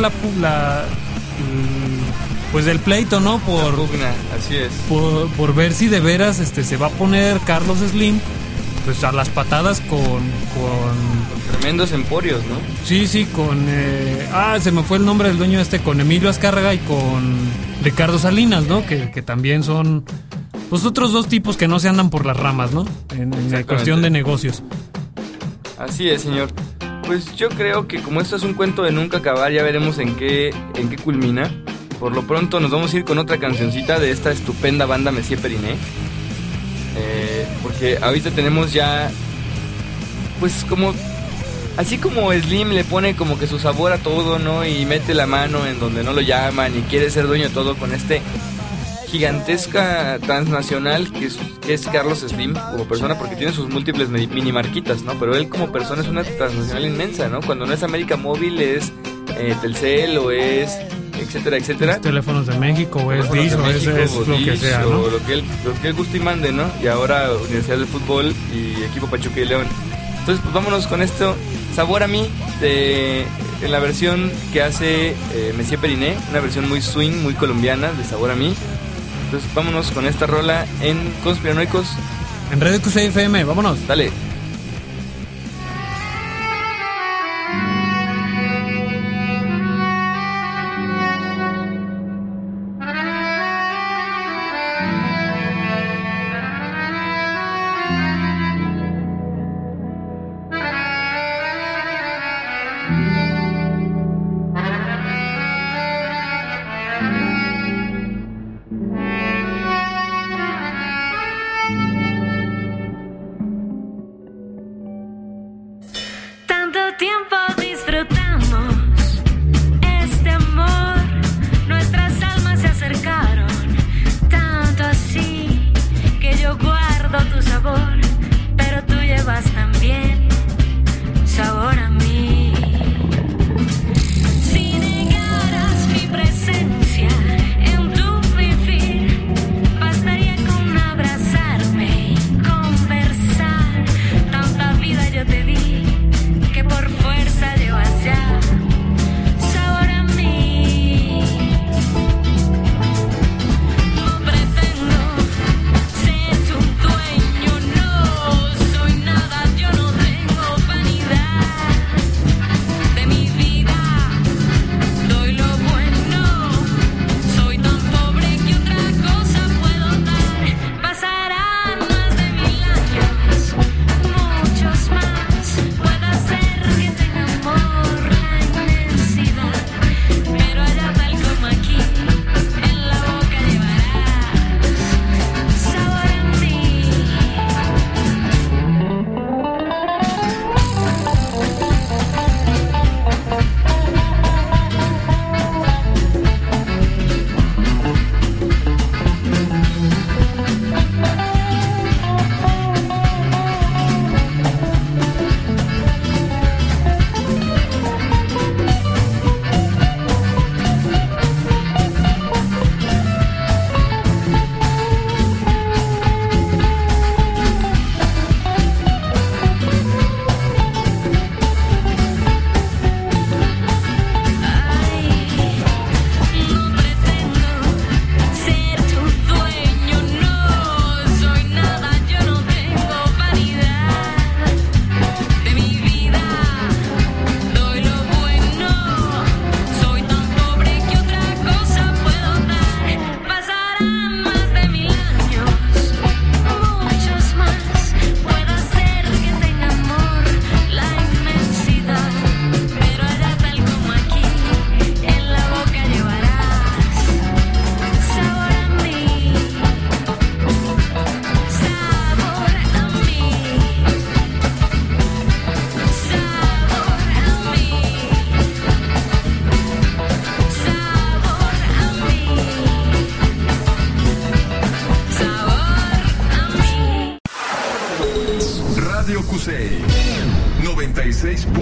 pues el pleito, ¿no? Así es. Por ver si de veras se va a poner Carlos Slim pues a las patadas con tremendos emporios, ¿no? Sí, con se me fue el nombre del dueño con Emilio Azcárraga y con Ricardo Salinas, ¿no? Que también son pues otros dos tipos que no se andan por las ramas, ¿no? En cuestión de negocios. Así es, señor. Pues yo creo que como esto es un cuento de nunca acabar, ya veremos en qué culmina. Por lo pronto nos vamos a ir con otra cancioncita de esta estupenda banda Messier Periné. Porque ahorita tenemos ya, pues como, así como Slim le pone como que su sabor a todo, ¿no? Y mete la mano en donde no lo llaman y quiere ser dueño de todo con gigantesca transnacional que es Carlos Slim como persona, porque tiene sus múltiples mini marquitas, ¿no? Pero él como persona es una transnacional inmensa, ¿no? Cuando no es América Móvil es Telcel o es etcétera, etcétera. Es Teléfonos de México o es Dish o es lo que sea, ¿no? O lo que él guste y mande, ¿no? Y ahora Universidad del Fútbol y equipo Pachuca y León. Entonces pues vámonos con esto, Sabor a mí, en la versión que hace Messier Periné, una versión muy swing, muy colombiana de Sabor a mí. Entonces vámonos con esta rola en Conspiranoicos. En Radio QC FM, vámonos. Dale.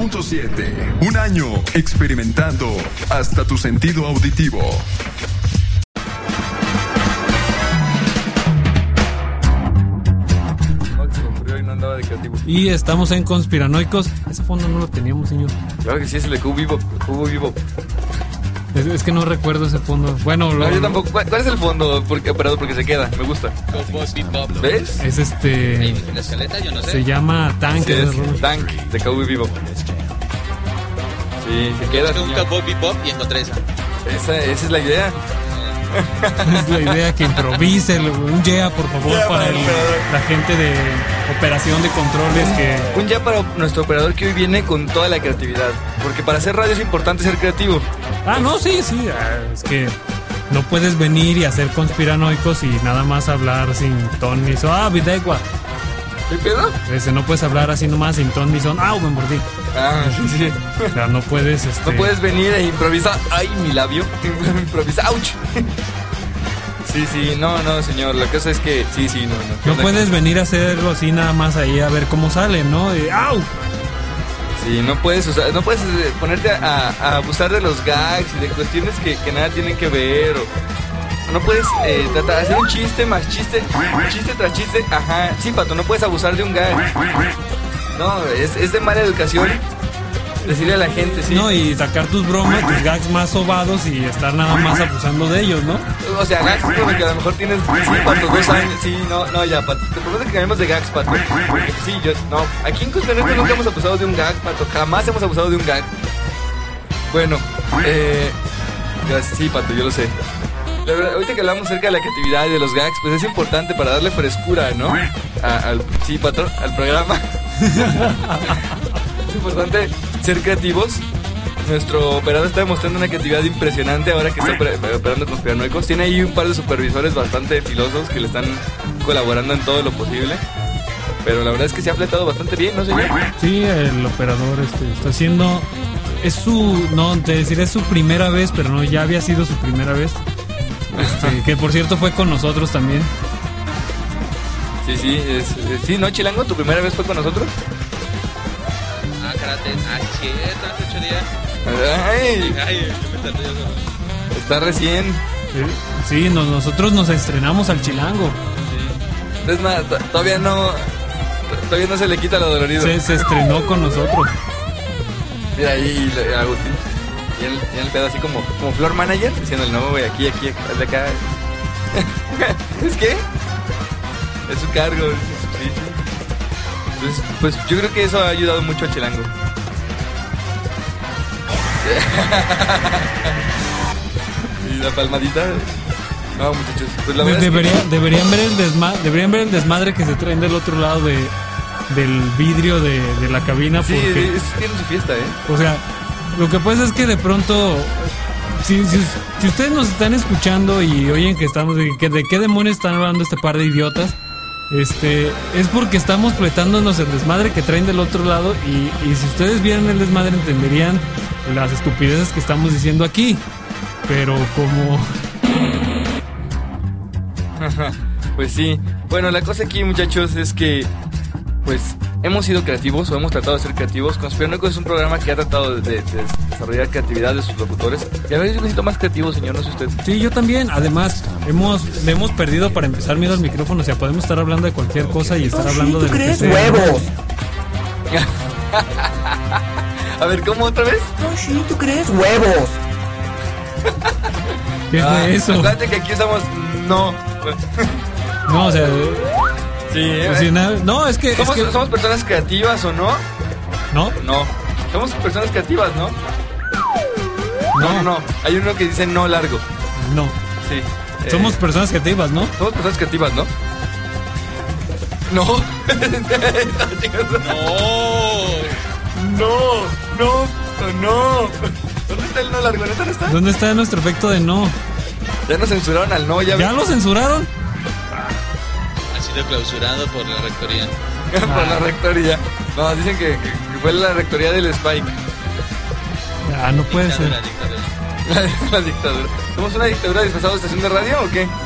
96.7. Un año experimentando hasta tu sentido auditivo. Y estamos en Conspiranoicos. Ese fondo no lo teníamos, señor. Claro que sí, es el de Cubo Vivo. Es que no recuerdo ese fondo. Bueno, yo tampoco. ¿Cuál es el fondo? Porque se queda, me gusta. ¿Ves? Es La escaleta, yo no sé. Se llama Tank. Sí, es Tank de Cowboy Vivo. Sí, se queda. Busqué un Cowboy Bebop y encontré esa. Esa es la idea. Es la idea, que improvise. Un yeah, por favor, para la gente de operación de controles. Un yeah para nuestro operador que hoy viene con toda la creatividad. Porque para hacer radio es importante ser creativo. No, sí. Es que no puedes venir y hacer conspiranoicos y nada más hablar sin ton ni son. Videgua. ¿Qué pedo? No puedes hablar así nomás sin ton ni son. Me mordí. Sí. O sea, no puedes. No puedes venir e improvisar. ¡Ay, mi labio! Improvisa. ¡Auch! Sí, no, señor. La cosa es que sí, no. No puedes venir a hacerlo así nada más ahí a ver cómo sale, ¿no? ¡Au! Sí, no puedes ponerte a abusar de los gags y de cuestiones que nada tienen que ver. No puedes tratar de hacer un chiste más chiste tras chiste. Ajá, sí, Pato, no puedes abusar de un gag. No, es de mala educación decirle a la gente, sí. No, y sacar tus bromas, tus gags más sobados y estar nada más abusando de ellos, ¿no? O sea, gags como que a lo mejor tienes, sí, Pato, 2 años. Sí, no, ya, Pato. Te prometo que cambiamos de gags, Pato. Sí, no. Aquí en Conspiranoicos nunca hemos abusado de un gag, Pato. Jamás hemos abusado de un gag. Bueno, sí, Pato, yo lo sé. La verdad, ahorita que hablamos acerca de la creatividad y de los gags, pues es importante para darle frescura, ¿no? Sí, Pato, al programa. Es importante ser creativos. Nuestro operador está demostrando una creatividad impresionante ahora que está operando Conspiranoicos. Tiene ahí un par de supervisores bastante filosos que le están colaborando en todo lo posible. Pero la verdad es que se ha fletado bastante bien, ¿no, señor? Sí, el operador está haciendo... es su primera vez, pero no, ya había sido su primera vez. Que por cierto fue con nosotros también. Sí, ¿no, Chilango? ¿Tu primera vez fue con nosotros? Karate. Sí, hace 8 días. Ay, está recién. Sí, nosotros nos estrenamos al Chilango. Sí. Es más, todavía no se le quita lo dolorido. Se estrenó con nosotros. Mira ahí Agustín. Y el pedo así como floor manager, diciendo no, güey, aquí, de acá. ¿Es qué? Es su cargo. Sí. Entonces, pues yo creo que eso ha ayudado mucho a Chilango. Y la palmadita. No, muchachos. Pues la verdad deberían ver el desmadre que se traen del otro lado del vidrio de la cabina. Sí, porque tienen su fiesta, O sea, lo que pasa es que de pronto, si ustedes nos están escuchando y oyen que estamos de qué demonios están hablando este par de idiotas, es porque estamos pletándonos el desmadre que traen del otro lado y si ustedes vieran el desmadre entenderían las estupideces que estamos diciendo aquí, pero como... Pues sí. Bueno, la cosa aquí, muchachos, es que pues hemos sido creativos o hemos tratado de ser creativos. Conspiranoicos es un programa que ha tratado de desarrollar creatividad de sus locutores. Y a veces yo me siento más creativo, señor, no sé usted. Sí, yo también. Además, le hemos perdido para empezar miedo al micrófono. O sea, podemos estar hablando de cualquier cosa y estar hablando de lo que sea. ¡Huevos! A ver, ¿cómo otra vez? No, sí, ¿tú crees? ¡Huevos! ¿Qué es de eso? Acuérdate que aquí usamos no. No, o sea... Sí, no, es que... ¿Somos personas creativas o no? ¿No? No. Somos personas creativas, ¿no? No. Hay uno que dice no largo. No. Sí. Somos personas creativas, ¿no? Somos personas creativas, ¿no? No. No. ¿Dónde está el no largo? ¿Neta no está? ¿Dónde está nuestro efecto de no? Ya nos censuraron al no, ¿Ya lo censuraron? Ha sido clausurado por la rectoría. Por la rectoría. No, dicen que fue la rectoría del Spike. No puede ser. La dictadura. ¿Somos una dictadura disfrazada de estación de radio o qué?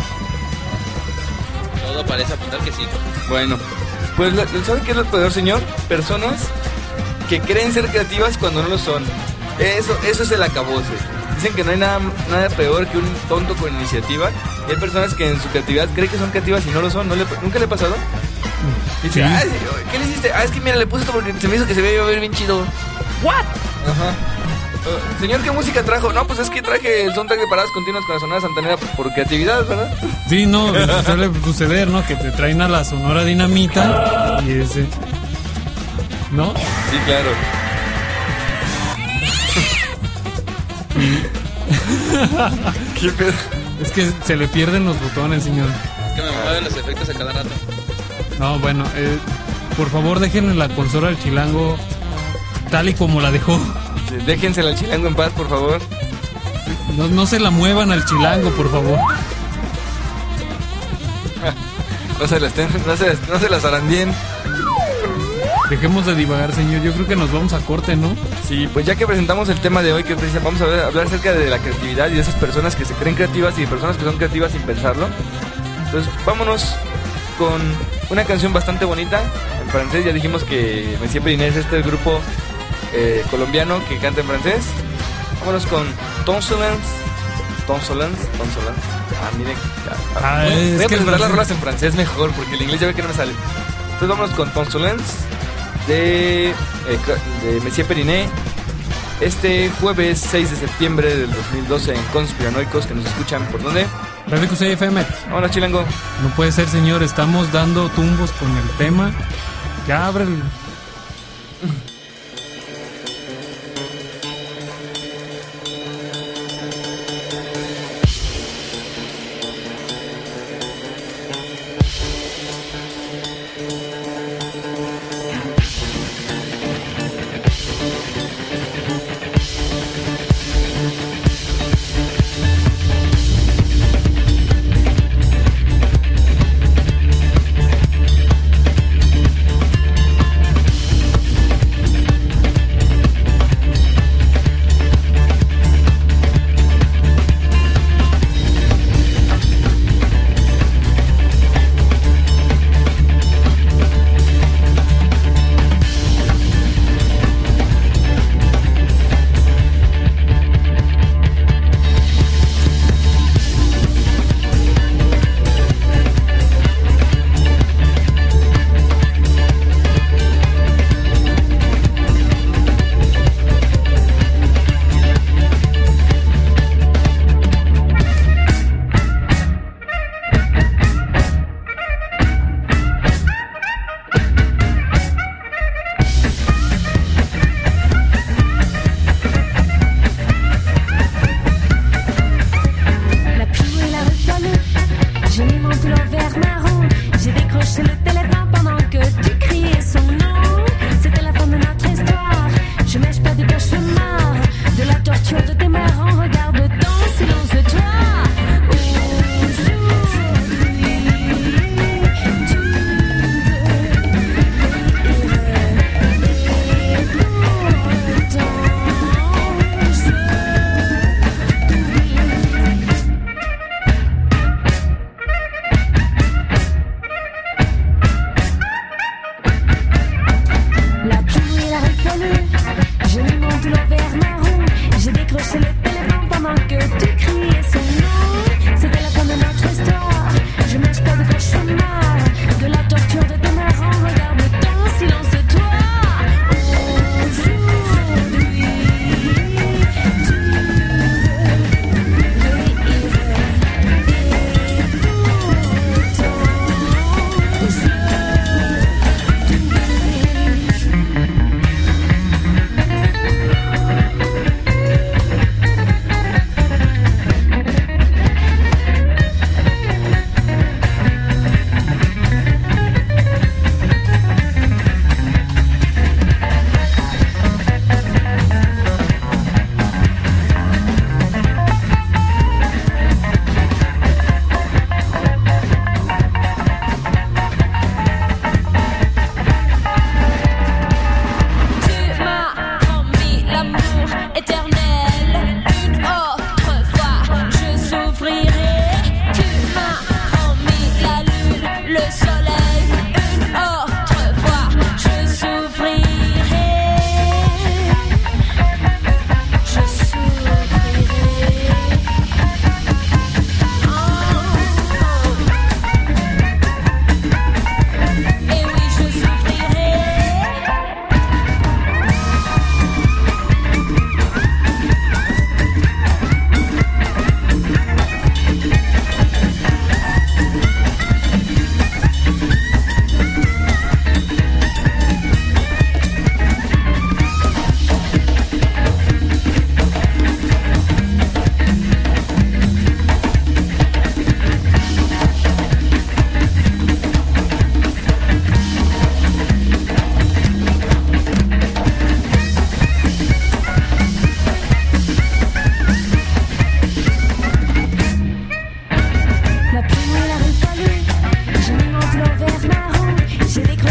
Todo parece apuntar que sí. Bueno, pues ¿saben qué es lo peor, señor? Personas que creen ser creativas cuando no lo son. Eso es el acabose. Dicen que no hay nada peor que un tonto con iniciativa. Y hay personas que en su creatividad creen que son creativas y no lo son. ¿Nunca le ha pasado? Y dice, Sí. ¿qué le hiciste? Es que mira, le puse esto porque se me hizo que se veía bien chido. ¿What? Ajá. Señor, ¿qué música trajo? No, pues es que traje el soundtrack de Paradas Continuas con la Sonora Santanera por creatividad, ¿verdad? Sí, no, suele suceder, ¿no? Que te traen a la Sonora Dinamita y ese... ¿No? Sí, claro. ¿Qué pedo? Es que se le pierden los botones, señor. Es que me mueven los efectos a cada rato. No, bueno, por favor déjenle la consola al chilango tal y como la dejó. Déjensela al chilango en paz, por favor. No se la muevan al chilango, por favor. No se la zarandien. Dejemos de divagar, señor. Yo creo que nos vamos a corte, ¿no? Sí, pues ya que presentamos el tema de hoy, que vamos a hablar acerca de la creatividad y de esas personas que se creen creativas y de personas que son creativas sin pensarlo. Entonces, vámonos con una canción bastante bonita en francés. Ya dijimos que Messier Periné es el grupo colombiano que canta en francés. Vámonos con Ton Solens. Miren. Voy a presentar las rolas en francés mejor, porque el inglés ya ve que no me sale. Entonces vámonos con Ton Solens de Messier Periné. Este jueves 6 de septiembre del 2012 en Conspiranoicos, que nos escuchan por dónde. Radio QC FM. Hola, chilango. No puede ser, señor. Estamos dando tumbos con el tema. Ya abre el...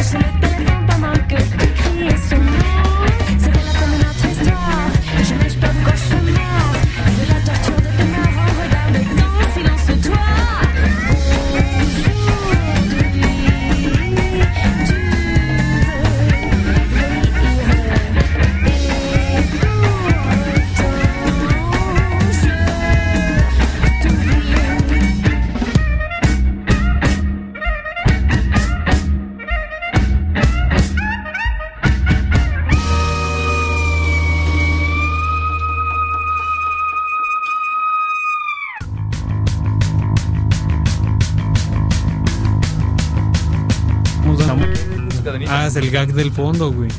sur le téléphone pendant que tu criais son nom. C'était là comme une autre histoire. Je n'ai pas de cauchemar. De la torture de tes nerfs en regardant dans silence de toi. Ah, es el gag del fondo, güey.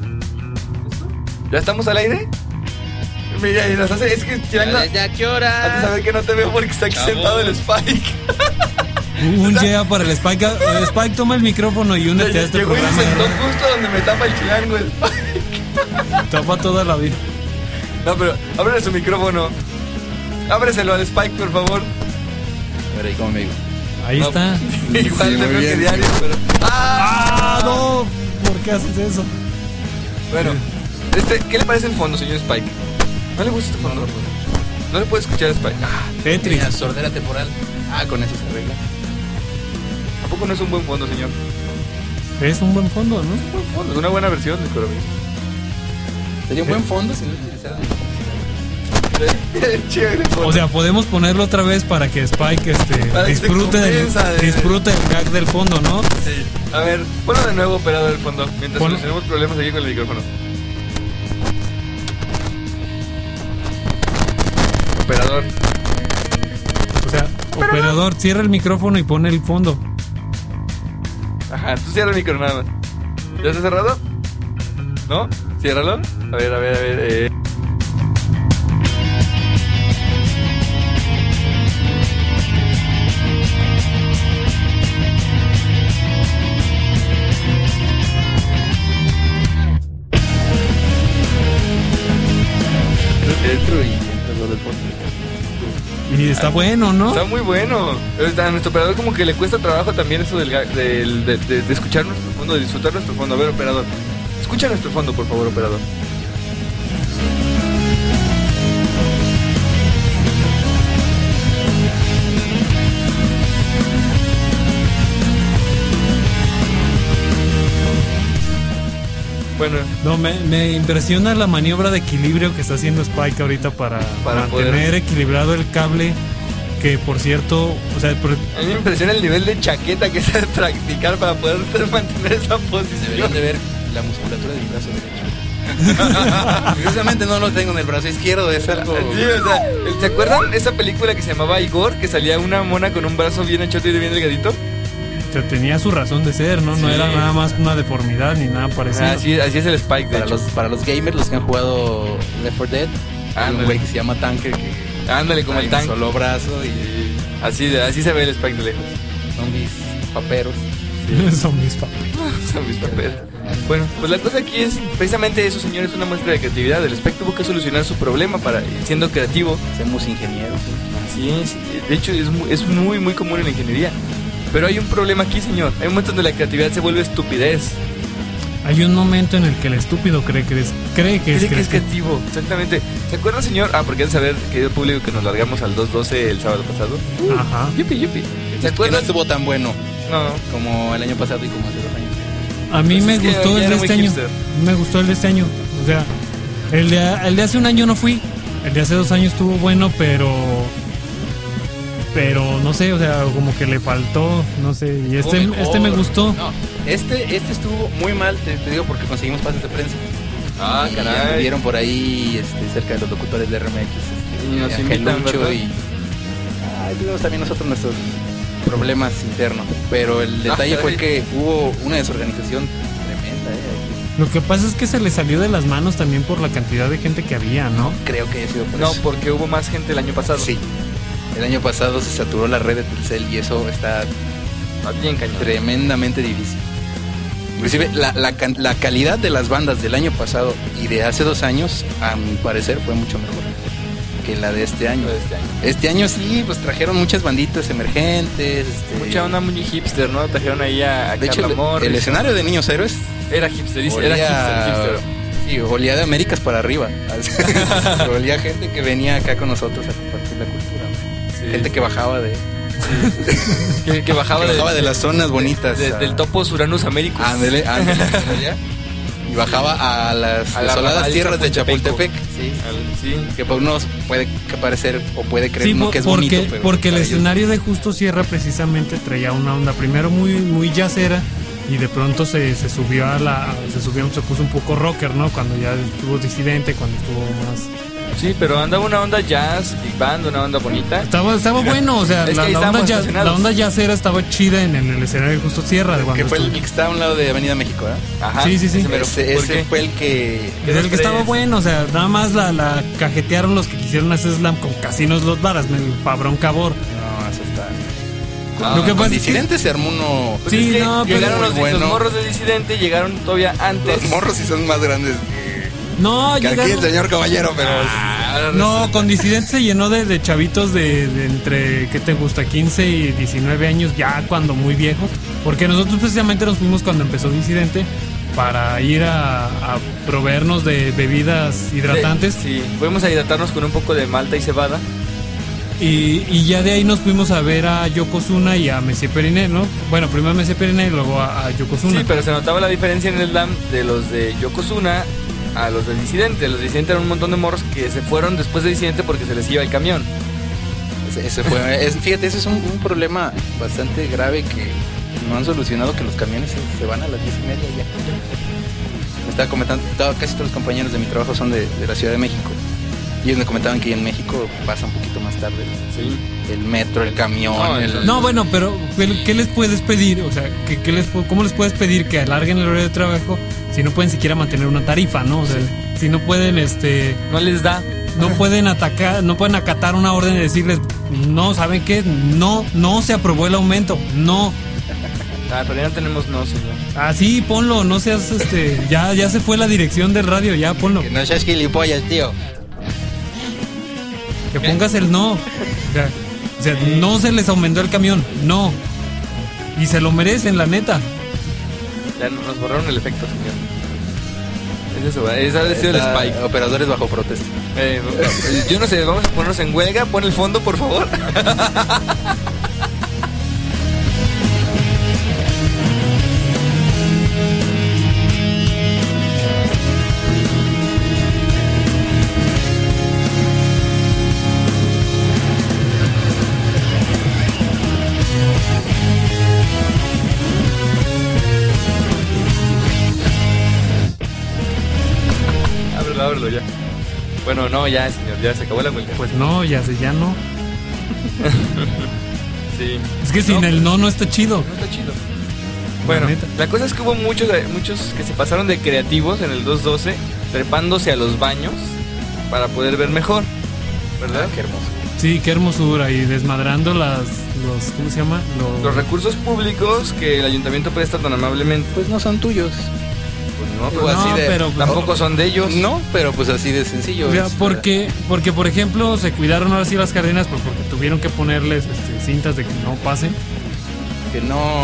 ¿Ya estamos al aire? Mira, y nos hace, es que ¿Ya qué hora? Antes de saber que no te veo porque está aquí sentado el Spike. Un yeah para el Spike. Spike, toma el micrófono y únete a este Llegó programa. y se sentó justo donde me tapa el chilango, Spike. Tapa toda la vida. No, pero ábrele su micrófono. Ábreselo al Spike, por favor. A ver, ahí cómo me digo. Ahí está. Igual te veo que diario, pero... ¡Ah! No, ¿por qué haces eso? Bueno, ¿qué le parece el fondo, señor Spike? ¿No le gusta este fondo? No le puede escuchar a Spike. Tetris. Mira, sordera temporal. Con eso se arregla. ¿A poco no es un buen fondo, señor? Es un buen fondo, ¿no? Es un buen fondo, es una buena versión de Corovis. Sería un buen fondo si no utilizaran. O sea, podemos ponerlo otra vez para que Spike disfrute del gag del fondo, ¿no? Sí. A ver, ponlo de nuevo, operador del fondo, mientras solucionemos problemas aquí con el micrófono. Operador. O sea, operador, cierra el micrófono y pone el fondo. Ajá, tú cierra el micrófono nada más. ¿Ya está cerrado? ¿No? Ciérralo. A ver. Y está bueno, ¿no? Está muy bueno. A nuestro operador como que le cuesta trabajo también eso de escuchar nuestro fondo, de disfrutar nuestro fondo. A ver, operador, escucha nuestro fondo, por favor, operador. Bueno. No, me impresiona la maniobra de equilibrio que está haciendo Spike ahorita para mantener equilibrado el cable. Que por cierto, o sea, a mí me impresiona el nivel de chaqueta que se debe practicar para poder mantener esa posición. Deberían de ver la musculatura del brazo derecho. Curiosamente no lo tengo en el brazo izquierdo, es algo... Sí, o sea, ¿se acuerdan esa película que se llamaba Igor? Que salía una mona con un brazo bien anchote y bien delgadito. O sea, tenía su razón de ser, ¿no? Sí. No era nada más una deformidad ni nada parecido. Así es el Spike, para los gamers, los que han jugado Left 4 Dead, hay un güey que se llama Tanker que... Ándale, como el tanque. Solo brazo y... Así se ve el Spike de lejos. Zombies paperos. Sí. Zombies paperos. Zombies paperos. Bueno, pues la cosa aquí es precisamente eso, señores, una muestra de creatividad. El Spike tuvo que solucionar su problema siendo creativo. Somos ingenieros. Sí, de hecho es muy, muy común en la ingeniería. Pero hay un problema aquí, señor. Hay un momento donde la creatividad se vuelve estupidez. Hay un momento en el que el estúpido cree que es creativo. Exactamente. ¿Se acuerdan, señor? Porque han de saber, querido público, que nos largamos al 2-12 el sábado pasado. Ajá. Yupi. ¿Se acuerdan? Que no estuvo tan bueno. No. Como el año pasado y como hace 2 años. A mí me gustó el de este año. Me gustó el de este año. O sea, el de hace un año no fui. El de hace 2 años estuvo bueno, pero no sé, o sea, como que le faltó, no sé, y este me gustó. No, este estuvo muy mal, te digo, porque conseguimos pases de prensa. Ah, caray. Me vieron por ahí cerca de los locutores de RMX, y nos invitan mucho y tuvimos también nosotros nuestros problemas internos, pero el detalle fue que hubo una desorganización tremenda. Lo que pasa es que se le salió de las manos también por la cantidad de gente que había, ¿no? Creo que haya sido por eso. No, porque hubo más gente el año pasado. Sí. El año pasado se saturó la red de Telcel y eso está bien cañón. Tremendamente difícil. Inclusive la calidad de las bandas del año pasado y de hace 2 años, a mi parecer, fue mucho mejor que la de este año. Este año sí, pues trajeron muchas banditas emergentes. Mucha onda muy hipster, ¿no? Trajeron ahí a de hecho, el escenario de Niños Héroes era hipster. Sí, olía de Américas para arriba. Olía gente que venía acá con nosotros a compartir la cultura. Sí. Gente que bajaba de... que bajaba de las zonas bonitas. Del Topos Uranus Americus. Ándele. Y bajaba a las desoladas tierras de Chapultepec. Sí. Que para unos puede parecer o puede creer uno que es bonito. Pero porque el escenario de Justo Sierra precisamente traía una onda primero muy jazzera. Y de pronto se subió se puso un poco rocker, ¿no? Cuando ya estuvo Disidente, cuando estuvo más... Sí, pero andaba una onda jazz, big band, una onda bonita. Estaba bueno, o sea, la onda jazzera estaba chida en el escenario de Justo Sierra. Que fue el que está a un lado de Avenida México, ¿eh? Ajá. Sí. Ese fue el que... El que estaba bueno, o sea, nada más la cajetearon los que quisieron hacer slam con Casinos Los Varas, el Fabrón Cabor. No, eso está... Lo que pasa Disidente es que se armó uno. Pues sí, llegaron los morros de Disidente, llegaron todavía antes. Los morros sí son más grandes que llegaron... aquí el señor caballero, pero no, con Disidente se llenó de chavitos de entre, ¿qué te gusta? 15 y 19 años, ya cuando muy viejos. Porque nosotros precisamente nos fuimos cuando empezó Disidente para ir a proveernos de bebidas hidratantes. Sí, fuimos a hidratarnos con un poco de malta y cebada. Y ya de ahí nos fuimos a ver a Yokozuna y a Messier Periné, ¿no? Bueno, primero a Messier Periné y luego a Yokozuna. Sí, pero se notaba la diferencia en el slam de los de Yokozuna a los de Disidente. Los de Disidente eran un montón de morros que se fueron después de Disidente porque se les iba el camión. Fíjate, ese es un problema bastante grave que no han solucionado, que los camiones se van a las 10:30 ya. Me estaba comentando, casi todos los compañeros de mi trabajo son de la Ciudad de México. Y ellos me comentaban que en México pasa un poquito más tarde. Sí. El metro, el camión. No, bueno, pero ¿qué les puedes pedir? O sea, ¿cómo les puedes pedir que alarguen el horario de trabajo si no pueden siquiera mantener una tarifa, ¿no? O sea, si no pueden, no les da. No pueden acatar una orden de decirles, no, ¿saben qué? No se aprobó el aumento, no. Pero ya no tenemos no, señor. Sí, ponlo, no seas, ya se fue la dirección del radio, ya ponlo. Que no seas gilipollas, tío. Que pongas el no. O sea, no se les aumentó el camión, no. Y se lo merecen, la neta. Ya nos borraron el efecto, señor. Ese ha sido el spike. Operadores bajo protesta. Yo no sé, vamos a ponernos en huelga. Pon el fondo, por favor. Ábrelo ya. Bueno, no, ya, señor, ya se acabó la huelga. Pues no, ya no. Sí. Es que sin el no está chido. No está chido. Bueno, la cosa es que hubo muchos que se pasaron de creativos en el 212, trepándose a los baños para poder ver mejor, ¿verdad? Qué hermoso. Sí, qué hermosura, y desmadrando ¿cómo se llama? Los recursos públicos que el ayuntamiento presta tan amablemente. Pues no son tuyos. No, pues así pero tampoco son de ellos. No, pero pues así de sencillo. O sea, porque por ejemplo se cuidaron ahora sí las jardinas porque tuvieron que ponerles cintas de que no pasen. Que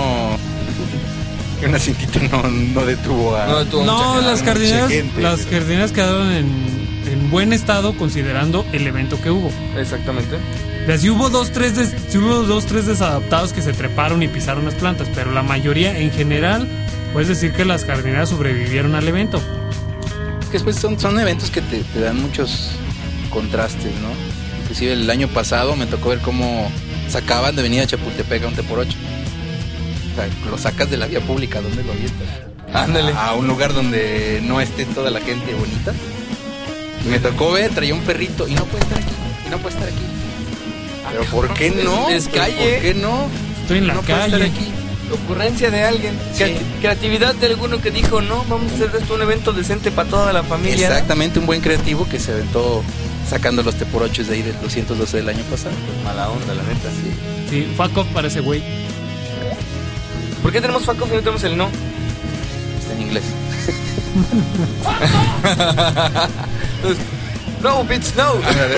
una cintita no detuvo a... No, las jardinas quedaron en buen estado considerando el evento que hubo. Exactamente. O sea, sí hubo dos, tres desadaptados que se treparon y pisaron las plantas, pero la mayoría en general... Puedes decir que las jardineras sobrevivieron al evento. Que después son eventos que te dan muchos contrastes, ¿no? Inclusive el año pasado me tocó ver cómo sacaban de Avenida Chapultepec a un T8. O sea, lo sacas de la vía pública, ¿dónde lo avientas? Ándale. A un lugar donde no esté toda la gente bonita. Y me tocó ver, traía un perrito y no puede estar aquí. Pero ¿por qué no? Es calle. ¿Por qué no? Estoy en la calle. Puede estar aquí. Ocurrencia de alguien, sí. Creatividad de alguno que dijo, no, vamos a hacer esto un evento decente para toda la familia. Exactamente, un buen creativo que se aventó sacando los T8 de ahí del 212 del año pasado. Pues mala onda, la neta, sí. Sí, fuck off para ese güey. ¿Por qué tenemos fuck off y no tenemos el no? Está en inglés. Entonces, No, bitch, no.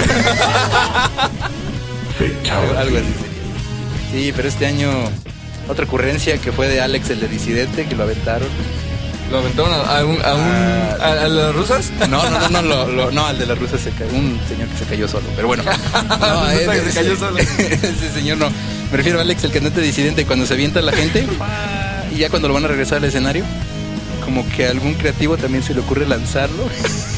Algo así sería. Sí, pero este año otra ocurrencia que fue de Alex, el de Disidente, que lo aventaron. ¿Lo aventaron a las rusas? No, al de las rusas se cayó. Un señor que se cayó solo, pero bueno. No, se cayó solo. Ese señor no. Me refiero a Alex, el cantante Disidente, cuando se avienta la gente y ya cuando lo van a regresar al escenario, como que a algún creativo también se le ocurre lanzarlo.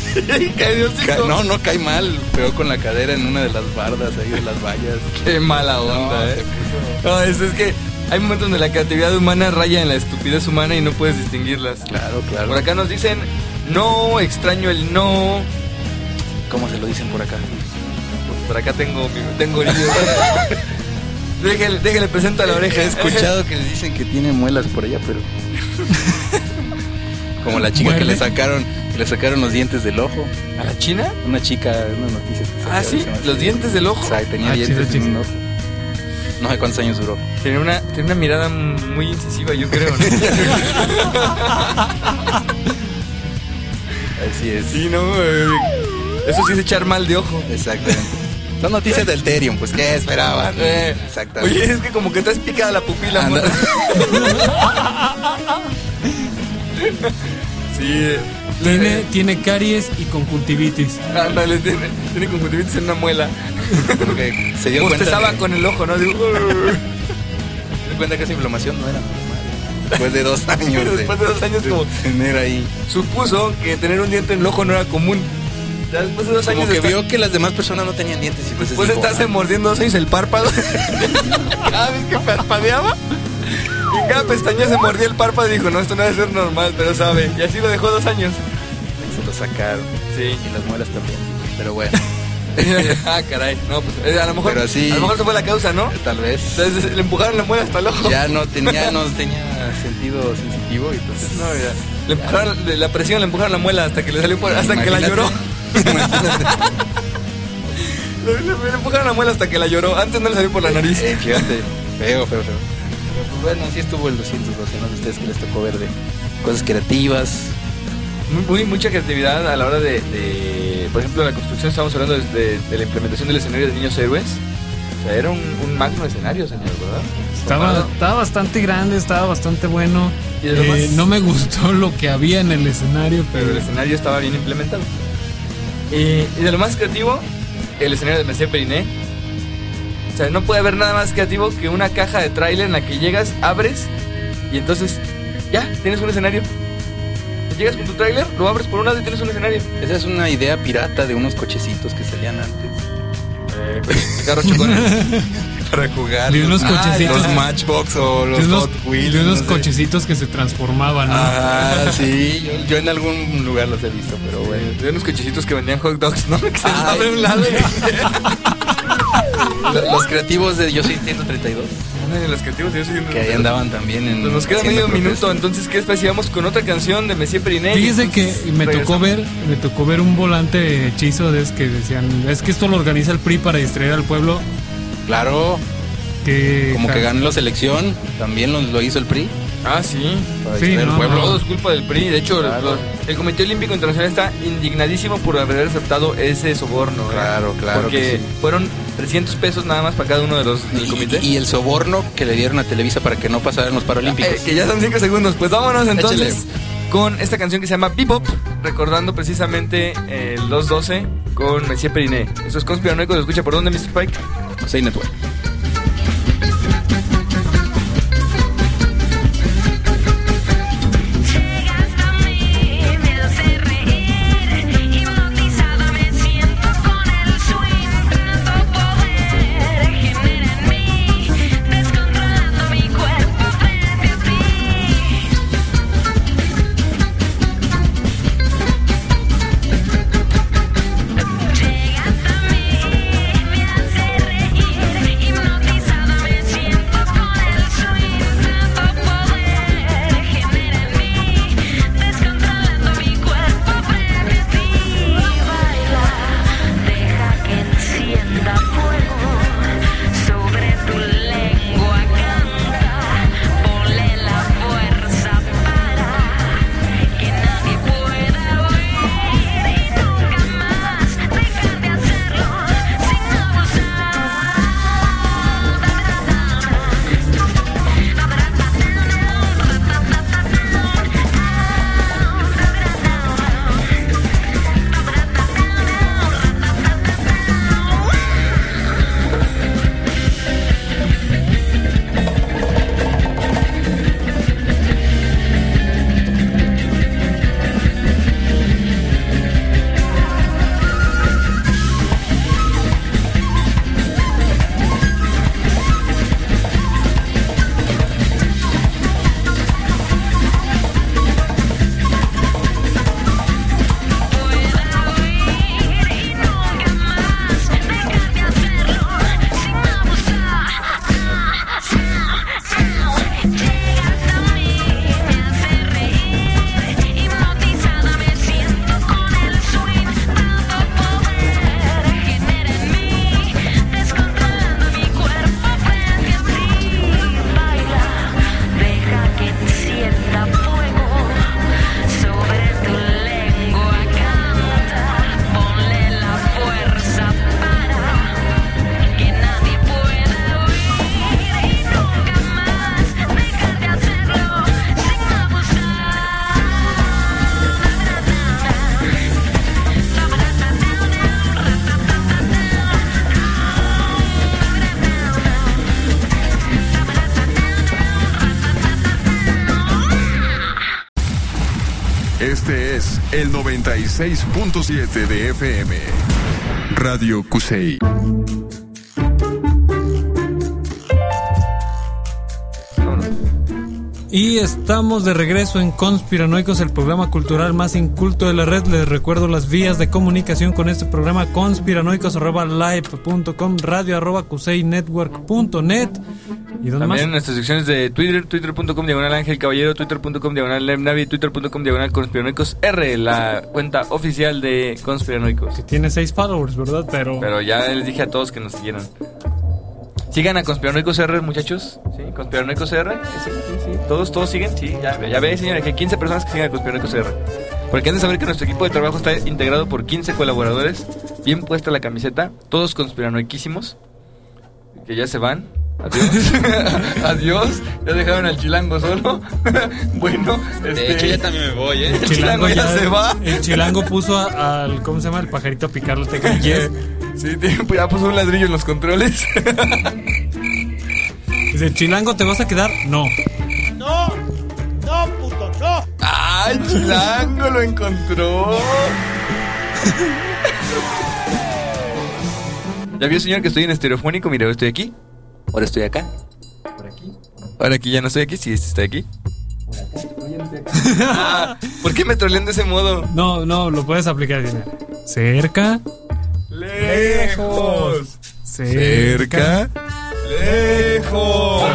No cae mal, pegó con la cadera en una de las bardas ahí de las vallas. Qué mala onda, No, es que hay momentos donde la creatividad humana raya en la estupidez humana y no puedes distinguirlas. Claro. Por acá nos dicen, no, extraño el no. ¿Cómo se lo dicen por acá? Pues por acá tengo herido. Déjale presenta la oreja. He escuchado que les dicen que tiene muelas por allá, pero... Como la chica que le sacaron los dientes del ojo. ¿A la china? Una chica, unas noticias que sí, los dientes del ojo. O sea, tenía dientes en un ojo. No sé cuántos años duró. Tenía una mirada muy incisiva, yo creo, ¿no? Así es. Sí, no, eso sí es echar mal de ojo. Exactamente. Son noticias del Terium, pues ¿qué esperaban? Exactamente. Oye, es que como que te has picado la pupila, amor. Sí. Tiene caries y conjuntivitis. Ándale, tiene conjuntivitis en una muela. Como que se dio cuenta. Bostezaba con el ojo, ¿no? Se dio cuenta que esa inflamación no era normal. Después de 2 años. Después de 2 años como tener ahí. Supuso que tener un diente en el ojo no era común. Ya después de 2 años. Como que vio que las demás personas no tenían dientes. Y después de estarse mordiendo 2 años el párpado. Cada vez que parpadeaba. Y en cada pestaña se mordía el párpado y dijo, no, esto no debe ser normal, pero sabe. Y así lo dejó 2 años. Se lo sacaron. Sí. Y las muelas también. Pero bueno. Caray. No, pues a lo mejor esa fue la causa, ¿no? Tal vez. Entonces le empujaron la muela hasta el ojo. Ya no tenía sentido sensitivo y entonces. No, ya. Le empujaron la presión, le empujaron la muela hasta que le salió hasta que la lloró. Le empujaron la muela hasta que la lloró. Antes no le salió por la nariz. Fíjate. Feo. Pero pues bueno, así estuvo el 212, ¿no? De ustedes que les tocó ver de cosas creativas. Mucha creatividad a la hora de por ejemplo, en la construcción estamos hablando de la implementación del escenario de Niños Héroes. O sea, era un magno escenario, señor, ¿verdad? Estaba bastante grande, estaba bastante bueno. ¿Y no me gustó lo que había en el escenario, pero el escenario estaba bien implementado. Y de lo más creativo, el escenario de Messier Periné. O sea, no puede haber nada más creativo que una caja de tráiler en la que llegas, abres y entonces ya tienes un escenario. Llegas con tu tráiler, lo abres por un lado y tienes un escenario. Esa es una idea pirata de unos cochecitos que salían antes. Carros chocones. Para jugar. De unos cochecitos. Los Matchbox o los Hot Wheels. De unos cochecitos que se transformaban, ¿no? Sí. Yo en algún lugar los he visto, pero bueno. De unos cochecitos que vendían hot dogs, ¿no? Que se abre un lado. Los creativos de Yo Soy 132. Los creativos de Yo Soy 132. Que ahí andaban también en... Pues nos queda medio minuto, entonces ¿qué especiamos con otra canción de Messier Periné? Fíjese que me tocó ver un volante hechizo de que decían, es que esto lo organiza el PRI para distraer al pueblo. Claro. Como que ganó la selección, también lo hizo el PRI. Ah, sí. Para distraer al pueblo. Todo es culpa del PRI. De hecho, el Comité Olímpico Internacional está indignadísimo por haber aceptado ese soborno. Claro. Porque fueron 300 pesos nada más para cada uno de los del comité. Y el soborno que le dieron a Televisa para que no pasaran los Paralímpicos. Que ya son 5 segundos. Pues vámonos entonces con esta canción que se llama Bebop, recordando precisamente el 212 con Messier Periné. Eso es Conspiranoico. ¿Lo escucha por dónde, Mr. Pike? Say Network. Y Este es el 96.7 de FM. Radio Cusey. Y estamos de regreso en Conspiranoicos, el programa cultural más inculto de la red. Les recuerdo las vías de comunicación con este programa: conspiranoicos@live.com, radio@cuseynetwork.net. ¿Y dónde también más? nuestras secciones de Twitter, twitter.com/Ángel Caballero, twitter.com/Navi, twitter.com/conspiranoicosr, la cuenta oficial de Conspiranoicos. Que tiene 6 followers, ¿verdad? Pero ya les dije a todos que nos siguieran. Sigan a Conspiranoicos R, muchachos. Sí, Conspiranoicos R. Sí. Todos siguen. Sí, ya ve, señora, que hay 15 personas que siguen a Conspiranoicos R. Porque han de saber que nuestro equipo de trabajo está integrado por 15 colaboradores. Bien puesta la camiseta. Todos conspiranoiquísimos. Que ya se van. Adiós. Adiós. Ya dejaron al chilango solo. Bueno, de hecho ya también me voy, El chilango ya se va. El chilango puso al ¿cómo se llama? El pajarito a picarlo. Yes. Sí, ya puso un ladrillo en los controles. Dice, chilango, ¿te vas a quedar? No, puto, no. ¡Ay, chilango lo encontró! ¿Ya vio, señor, que estoy en estereofónico? Mira, estoy aquí. Ahora estoy acá. Por aquí. Ahora aquí ya no estoy aquí. Sí, estoy aquí. Por acá. Oye, no estoy acá. ¿Por qué me trolean de ese modo? No, lo puedes aplicar. Cerca. Lejos. Cerca. Lejos.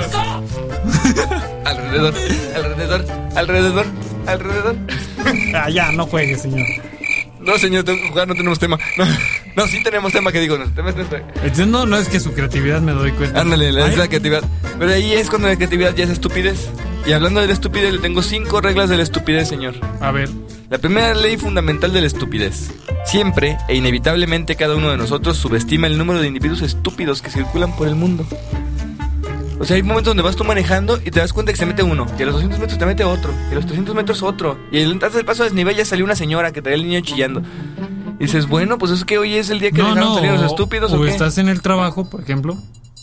Alrededor. Ya, no juegues, señor. No, señor, tengo que jugar, no tenemos tema. No, sí tenemos tema, que digo. No es que su creatividad, me doy cuenta. Ándale, es la creatividad. Pero ahí es cuando la creatividad ya es estupidez. Y hablando de la estupidez, le tengo 5 reglas de la estupidez, señor. A ver. La primera ley fundamental de la estupidez: siempre e inevitablemente cada uno de nosotros subestima el número de individuos estúpidos que circulan por el mundo. O sea, hay momentos donde vas tú manejando y te das cuenta que se mete uno, y a los 200 metros te mete otro, y a los 300 metros otro, y antes del paso de desnivel ya salió una señora que traía al niño chillando. Y dices, bueno, pues es que hoy es el día que dejaron salir a los estúpidos. O estás en el trabajo, por ejemplo,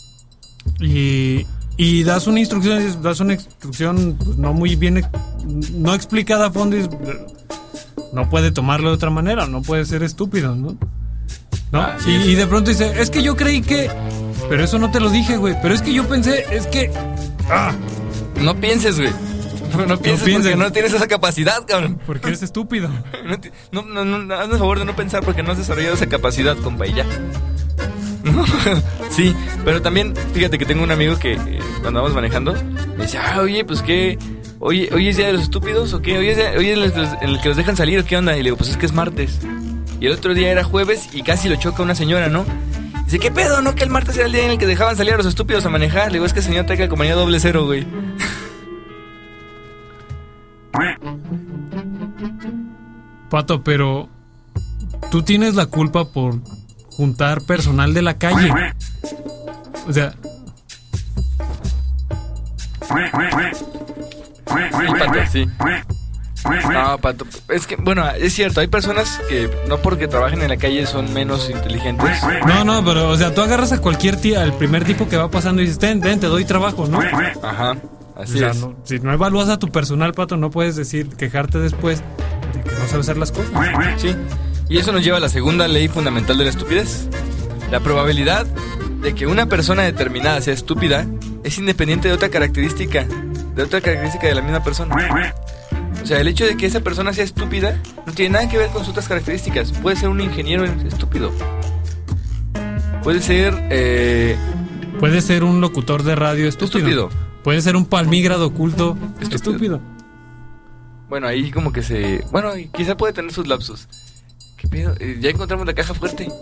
y das una instrucción pues, no muy bien, no explicada a fondo, y no puede tomarlo de otra manera, no puede ser estúpido, ¿no? Y de pronto dice, es que yo creí que... Pero eso no te lo dije, güey. Pero es que yo pensé, es que... No pienses, güey. No pienses porque no tienes esa capacidad, cabrón. Porque eres estúpido. No, hazme el favor de no pensar porque no has desarrollado esa capacidad, compa, y ya. Sí, pero también, fíjate que tengo un amigo que cuando vamos manejando me dice, oye, pues qué... ¿Hoy es día de los estúpidos o qué? ¿Hoy es el que los dejan salir o qué onda? Y le digo, pues es que es martes. Y el otro día era jueves y casi lo choca una señora, ¿no? Dice, ¿qué pedo? ¿No? Que el martes era el día en el que dejaban salir a los estúpidos a manejar. Le digo, es que el señor trae la compañía 00, güey. Pato, pero tú tienes la culpa por juntar personal de la calle. O sea... Pato, sí. No, Pato, es que, bueno, es cierto, hay personas que no porque trabajen en la calle son menos inteligentes. No, pero, o sea, tú agarras a cualquier tía, al primer tipo que va pasando y dices, ten, te doy trabajo, ¿no? Ajá, así o sea, es. No, si no evalúas a tu personal, Pato, no puedes quejarte después de que no sabes hacer las cosas. Sí, y eso nos lleva a la segunda ley fundamental de la estupidez. La probabilidad de que una persona determinada sea estúpida es independiente de otra característica de la misma persona. O sea, el hecho de que esa persona sea estúpida no tiene nada que ver con sus otras características. Puede ser un ingeniero estúpido. Puede ser un locutor de radio estúpido. Puede ser un palmígrado oculto estúpido. Bueno, ahí como que se... Bueno, quizá puede tener sus lapsus. ¿Qué pedo? Ya encontramos la caja fuerte.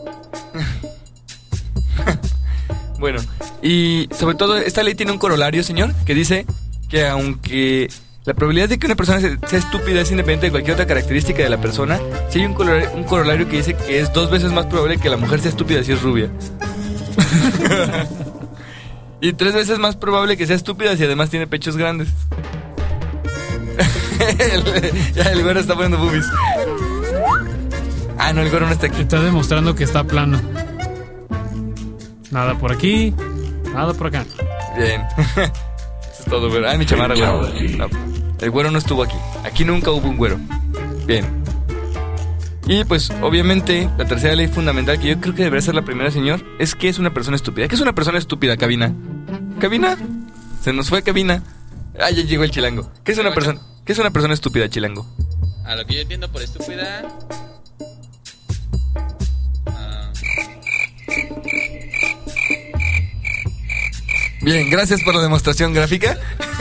Bueno, y sobre todo esta ley tiene un corolario, señor, que dice que aunque la probabilidad de que una persona sea estúpida es independiente de cualquier otra característica de la persona, sí hay un corolario que dice que es 2 veces más probable que la mujer sea estúpida si es rubia. Y 3 veces más probable que sea estúpida si además tiene pechos grandes. el güero está poniendo boobies. No, el güero no está aquí. Está demostrando que está plano. Nada por aquí, nada por acá. Bien. Eso es todo, güero. Mi chamarra, güero. No, el güero no estuvo aquí. Aquí nunca hubo un güero. Bien. Y pues obviamente la tercera ley fundamental, que yo creo que debería ser la primera, señor, es que es una persona estúpida. ¿Qué es una persona estúpida, cabina? ¿Cabina? Se nos fue cabina. Ah, ya llegó el chilango. ¿Qué es una persona estúpida, chilango? A lo que yo entiendo por estúpida... Bien, gracias por la demostración gráfica.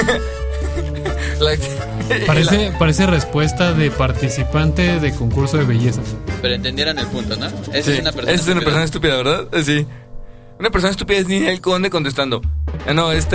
Parece respuesta de participante de concurso de belleza. Pero entendieron el punto, ¿no? Esa es una persona estúpida, ¿verdad? Sí. Una persona estúpida es Ninel Conde contestando. No, es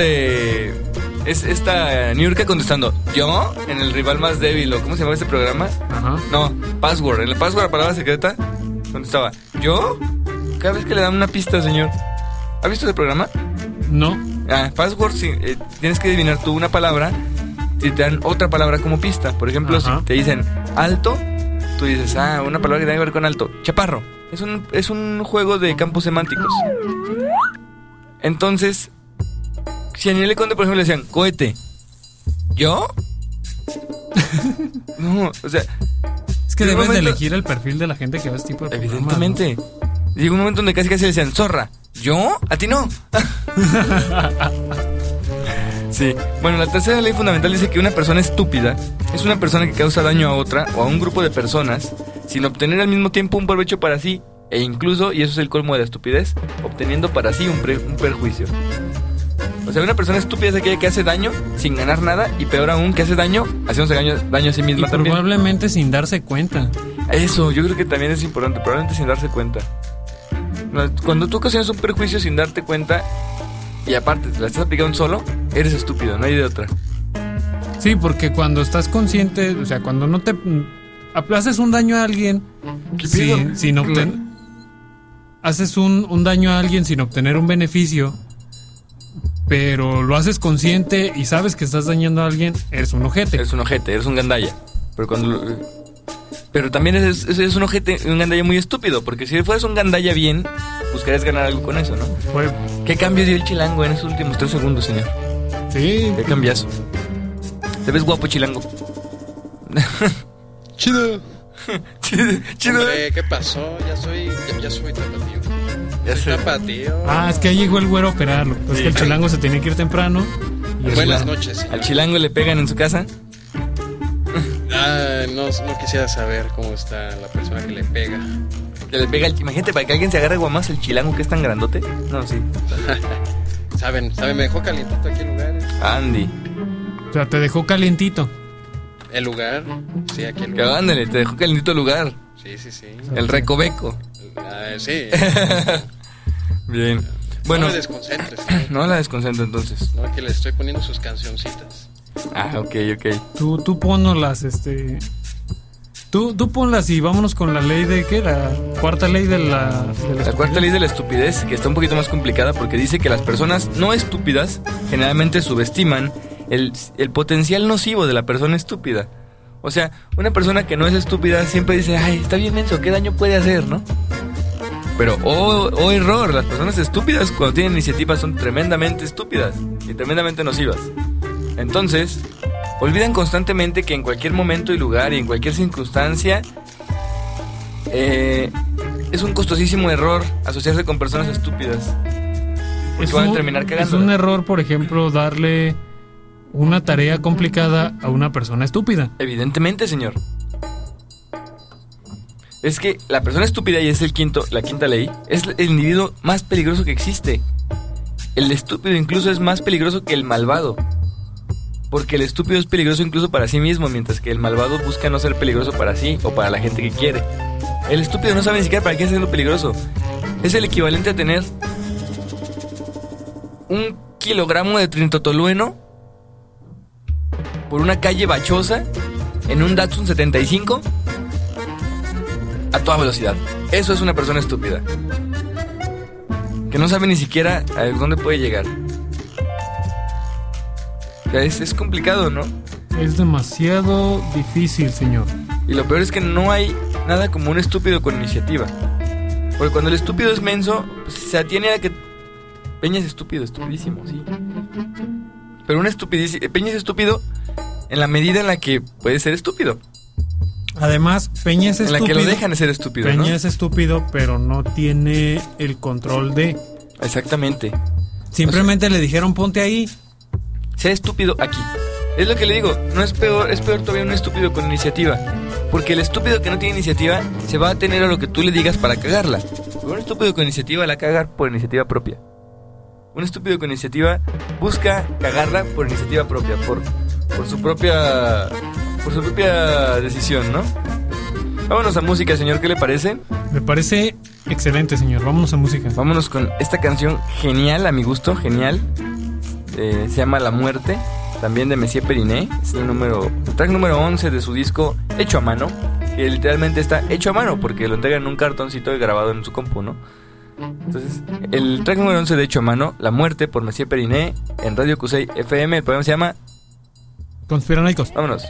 esta Niurka contestando. Yo, en el rival más débil, ¿o cómo se llama este programa? Ajá. No, Password. En el Password, la palabra secreta, contestaba. ¿Yo? Cada vez que le dan una pista, señor. ¿Ha visto ese programa? No. Password, sí, tienes que adivinar tú una palabra y te dan otra palabra como pista. Por ejemplo, si te dicen alto, tú dices, una palabra que tiene que ver con alto. Chaparro. Es un juego de campos semánticos. Entonces, si a Ninel Conde, por ejemplo, le decían cohete, ¿yo? No, o sea... Es que debes de elegir el perfil de la gente que ve este tipo de programas. Evidentemente, ¿no? Llegó un momento donde casi le decían, zorra, ¿yo? ¿A ti no? Sí. Bueno, la tercera ley fundamental dice que una persona estúpida es una persona que causa daño a otra o a un grupo de personas sin obtener al mismo tiempo un provecho para sí e incluso, y eso es el colmo de la estupidez, obteniendo para sí un perjuicio. O sea, una persona estúpida es aquella que hace daño sin ganar nada y peor aún, que hace daño haciéndose daño a sí misma también. Probablemente sin darse cuenta. Eso, yo creo que también es importante, probablemente sin darse cuenta. Cuando tú ocasionas un perjuicio sin darte cuenta y aparte te la estás aplicando solo, eres estúpido, no hay de otra. Sí, porque cuando estás consciente, o sea, cuando no te haces un daño a alguien sin obtener, haces un daño a alguien sin obtener un beneficio, pero lo haces consciente y sabes que estás dañando a alguien, eres un ojete. Eres un gandalla. Pero también es un ojete, un gandalla muy estúpido, porque si fueras un gandalla bien, buscarías ganar algo con eso, ¿no? ¿Qué cambio dio el chilango en esos últimos 3 segundos, señor? Sí. ¿Qué cambiazo? Te ves guapo, chilango. Chido. Chido. Hombre, ¿qué pasó? Ya soy tapatío. Es que ahí llegó el güero a operarlo. Es que el chilango se tenía que ir temprano. Buenas noches, señor. ¿Al chilango le pegan en su casa? No quisiera saber cómo está la persona que le pega. Que le pega imagínate, para que alguien se agarre guamás el chilango que es tan grandote. No, sí. Saben, me dejó calientito aquí el lugar. Andy. O sea, te dejó calientito. ¿El lugar? Sí, aquí el lugar. Ándale, te dejó calientito el lugar. Sí. El recoveco. Sí. Bien. Bueno. No me desconcentres. No la desconcentro entonces. No, que le estoy poniendo sus cancioncitas. Ok. Tú ponlas, Tú ponlas y vámonos con la ley de ¿qué? La cuarta ley de la cuarta ley de la estupidez, que está un poquito más complicada porque dice que las personas no estúpidas generalmente subestiman el potencial nocivo de la persona estúpida. O sea, una persona que no es estúpida siempre dice, ay, está bien menso, ¿qué daño puede hacer, no? Pero, error, las personas estúpidas cuando tienen iniciativas son tremendamente estúpidas y tremendamente nocivas. Entonces, olvidan constantemente que en cualquier momento y lugar y en cualquier circunstancia es un costosísimo error asociarse con personas estúpidas. Porque van a terminar cagando. Es un error, por ejemplo, darle una tarea complicada a una persona estúpida. Evidentemente, señor. Es que la persona estúpida, y es la quinta ley, es el individuo más peligroso que existe. El estúpido incluso es más peligroso que el malvado. Porque el estúpido es peligroso incluso para sí mismo, mientras que el malvado busca no ser peligroso para sí o para la gente que quiere. El estúpido no sabe ni siquiera para qué es lo peligroso. Es el equivalente a tener 1 kilogramo de trinitotolueno por una calle bachosa en un Datsun 75 a toda velocidad. Eso es una persona estúpida, que no sabe ni siquiera a dónde puede llegar. Es complicado, ¿no? Es demasiado difícil, señor. Y lo peor es que no hay nada como un estúpido con iniciativa. Porque cuando el estúpido es menso, pues se atiene a que Peña es estúpido, estupidísimo, sí. Pero Peña es estúpido en la medida en la que puede ser estúpido. Además, Peña es estúpido. En la que lo dejan de ser estúpido, Peña ¿no? es estúpido, pero no tiene el control de... Exactamente. Simplemente le dijeron, ponte ahí. Sea estúpido aquí. Es lo que le digo, no es peor, es peor todavía un estúpido con iniciativa. Porque el estúpido que no tiene iniciativa se va a tener a lo que tú le digas para cagarla. Pero un estúpido con iniciativa la caga por iniciativa propia. Un estúpido con iniciativa busca cagarla por iniciativa propia, por su propia decisión, ¿no? Vámonos a música, señor, ¿qué le parece? Me parece excelente, señor. Vámonos a música. Vámonos con esta canción genial, a mi gusto, genial. Se llama La Muerte, también de Messier Periné. Es el track número 11 de su disco Hecho a Mano, que literalmente está hecho a mano porque lo entregan en un cartoncito grabado en su compu, ¿no? Entonces, el track número 11 de Hecho a Mano, La Muerte, por Messier Periné, en Radio Cusey FM. El programa se llama Conspiranoicos. Vámonos.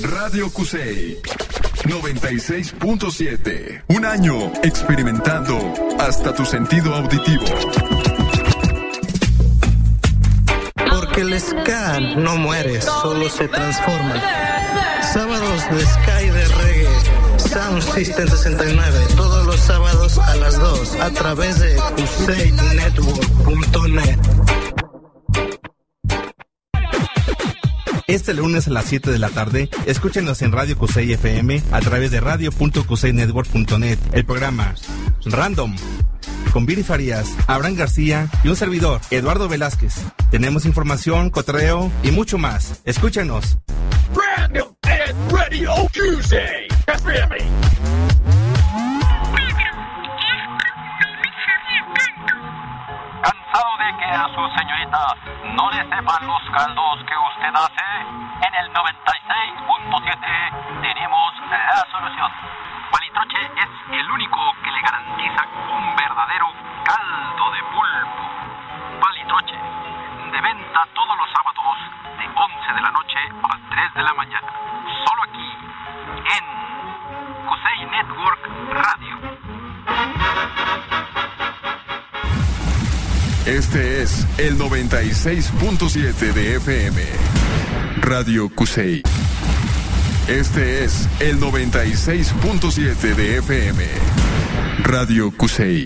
Radio Cusey 96.7. Un año experimentando hasta tu sentido auditivo. Porque el ska no muere, solo se transforma. Sábados de ska y de reggae. Sound System 69, todos los sábados a las 2 a través de CuseyNetwork.net. Este lunes a las 7 de la tarde, escúchenos en Radio Cusey FM a través de radio.cuseynetwork.net. El programa Random con Viri Farías, Abraham García y un servidor, Eduardo Velázquez. Tenemos información, cotorreo y mucho más. Escúchenos. Random and Radio Tuesday. FM. ¿Cansado de que a su señorita no le sepan los caldos que usted hace? En el 96.7 tenemos la solución. Palitroche es el único que le garantiza un verdadero caldo de pulpo. Palitroche, de venta todos los sábados de 11 de la noche a 3 de la mañana. Solo aquí, en Cusey Network Radio. Este es el 96.7 de FM. Radio Cusey. Este es el 96.7 de FM. Radio Cusey.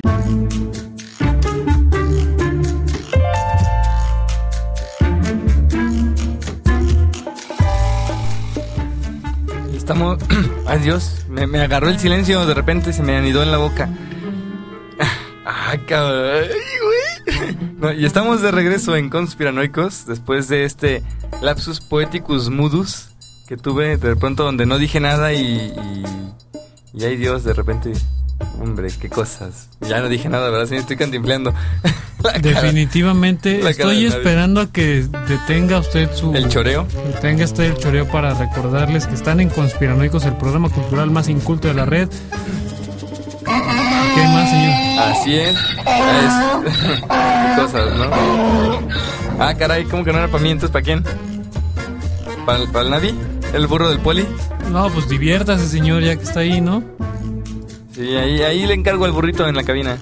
Estamos... Ay, Dios, me agarró el silencio, de repente se me anidó en la boca. Cabrón. No, y estamos de regreso en Conspiranoicos después de este lapsus poeticus mudus que tuve de pronto donde no dije nada y ay Dios, de repente, hombre, qué cosas. Ya no dije nada, ¿verdad? Sí, estoy cantinfleando. Definitivamente estoy esperando a que detenga usted ¿el choreo? Detenga usted el choreo para recordarles que están en Conspiranoicos, el programa cultural más inculto de la red. ¿Qué más, señor? Así es. Qué cosas, ¿no? Ah, caray, ¿cómo que no era para mí? Entonces, ¿para quién? ¿Para el Navi? ¿El burro del poli? No, pues diviértase, señor, ya que está ahí, ¿no? Sí, ahí le encargo al burrito en la cabina.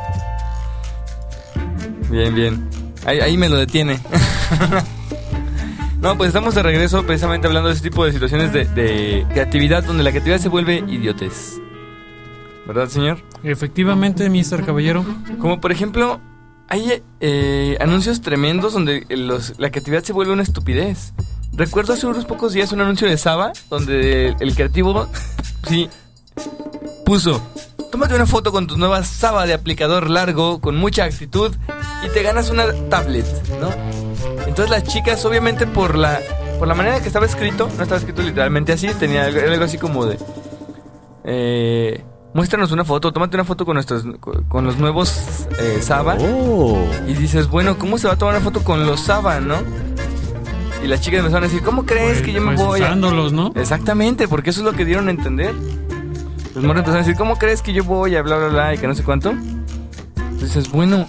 Bien. Ahí me lo detiene. No, pues estamos de regreso precisamente hablando de ese tipo de situaciones de creatividad, donde la creatividad se vuelve idiotez. ¿Verdad, señor? Efectivamente, Mr. Caballero. Como por ejemplo, hay anuncios tremendos donde la creatividad se vuelve una estupidez. Recuerdo hace unos pocos días un anuncio de Saba, donde el creativo, sí, puso: tómate una foto con tu nueva Saba de aplicador largo, con mucha actitud, y te ganas una tablet, ¿no? Entonces las chicas, obviamente por la manera que estaba escrito, no estaba escrito literalmente así, tenía algo así como de... muéstranos una foto, tómate una foto con los nuevos Saba. Y dices, bueno, ¿cómo se va a tomar una foto con los Saba, no? Y las chicas me van a decir, ¿cómo crees que yo me voy usándolos, ¿no? Exactamente, porque eso es lo que dieron a entender. Los morros empezaron a decir, ¿cómo crees que yo voy a bla, bla, bla, y que no sé cuánto? Entonces, bueno,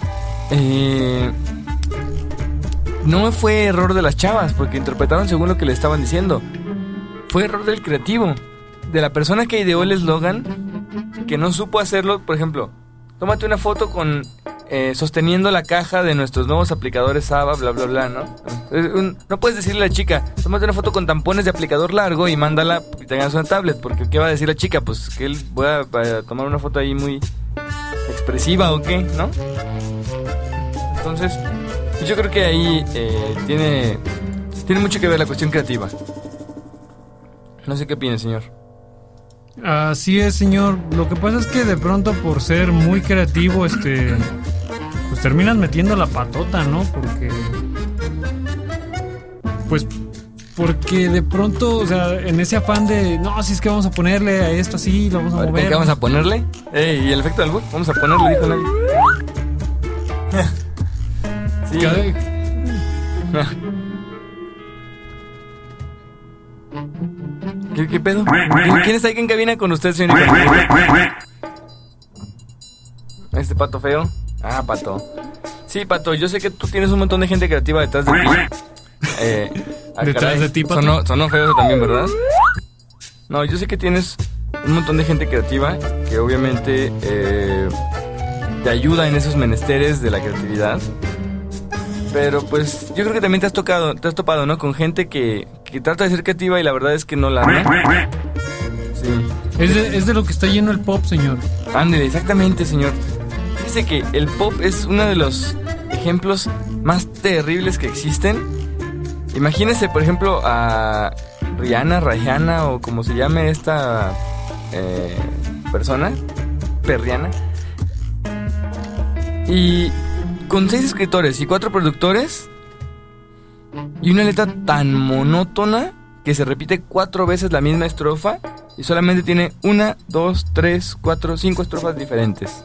no fue error de las chavas, porque interpretaron según lo que le estaban diciendo. Fue error del creativo, de la persona que ideó el eslogan, que no supo hacerlo. Por ejemplo, tómate una foto con sosteniendo la caja de nuestros nuevos aplicadores Saba, bla, bla, bla, ¿no? No puedes decirle a la chica, tómate una foto con tampones de aplicador largo y mándala y tengas una tablet, porque ¿qué va a decir la chica? Pues que él voy a tomar una foto ahí muy expresiva o qué, ¿no? Entonces, yo creo que ahí tiene mucho que ver la cuestión creativa. No sé qué opina, señor. Así es, señor. Lo que pasa es que de pronto, por ser muy creativo, pues terminas metiendo la patota, ¿no? Porque de pronto, o sea, en ese afán de, no, si es que vamos a ponerle a esto así, lo vamos a mover. ¿Qué vamos a ponerle? ¿Y el efecto del bug? Vamos a ponerle, dijo nadie. Sí. ¿Qué pedo? ¿Quién está ahí en cabina con usted, señor? ¿Este pato feo? Ah, Pato. Sí, Pato, yo sé que tú tienes un montón de gente creativa detrás de ti. Detrás de ti, Pato. Sonó feo también, ¿verdad? No, yo sé que tienes un montón de gente creativa que obviamente te ayuda en esos menesteres de la creatividad. Pero pues yo creo que también te has topado, ¿no? Con gente que trata de ser creativa y la verdad es que no la arma. Sí. Es de lo que está lleno el pop, señor. Ándale, exactamente, señor. Dice que el pop es uno de los ejemplos más terribles que existen. Imagínese, por ejemplo, a Rihanna o como se llame esta persona, Rihanna. Y con 6 escritores y 4 productores y una letra tan monótona que se repite 4 veces la misma estrofa y solamente tiene 1, 2, 3, 4, 5 estrofas diferentes.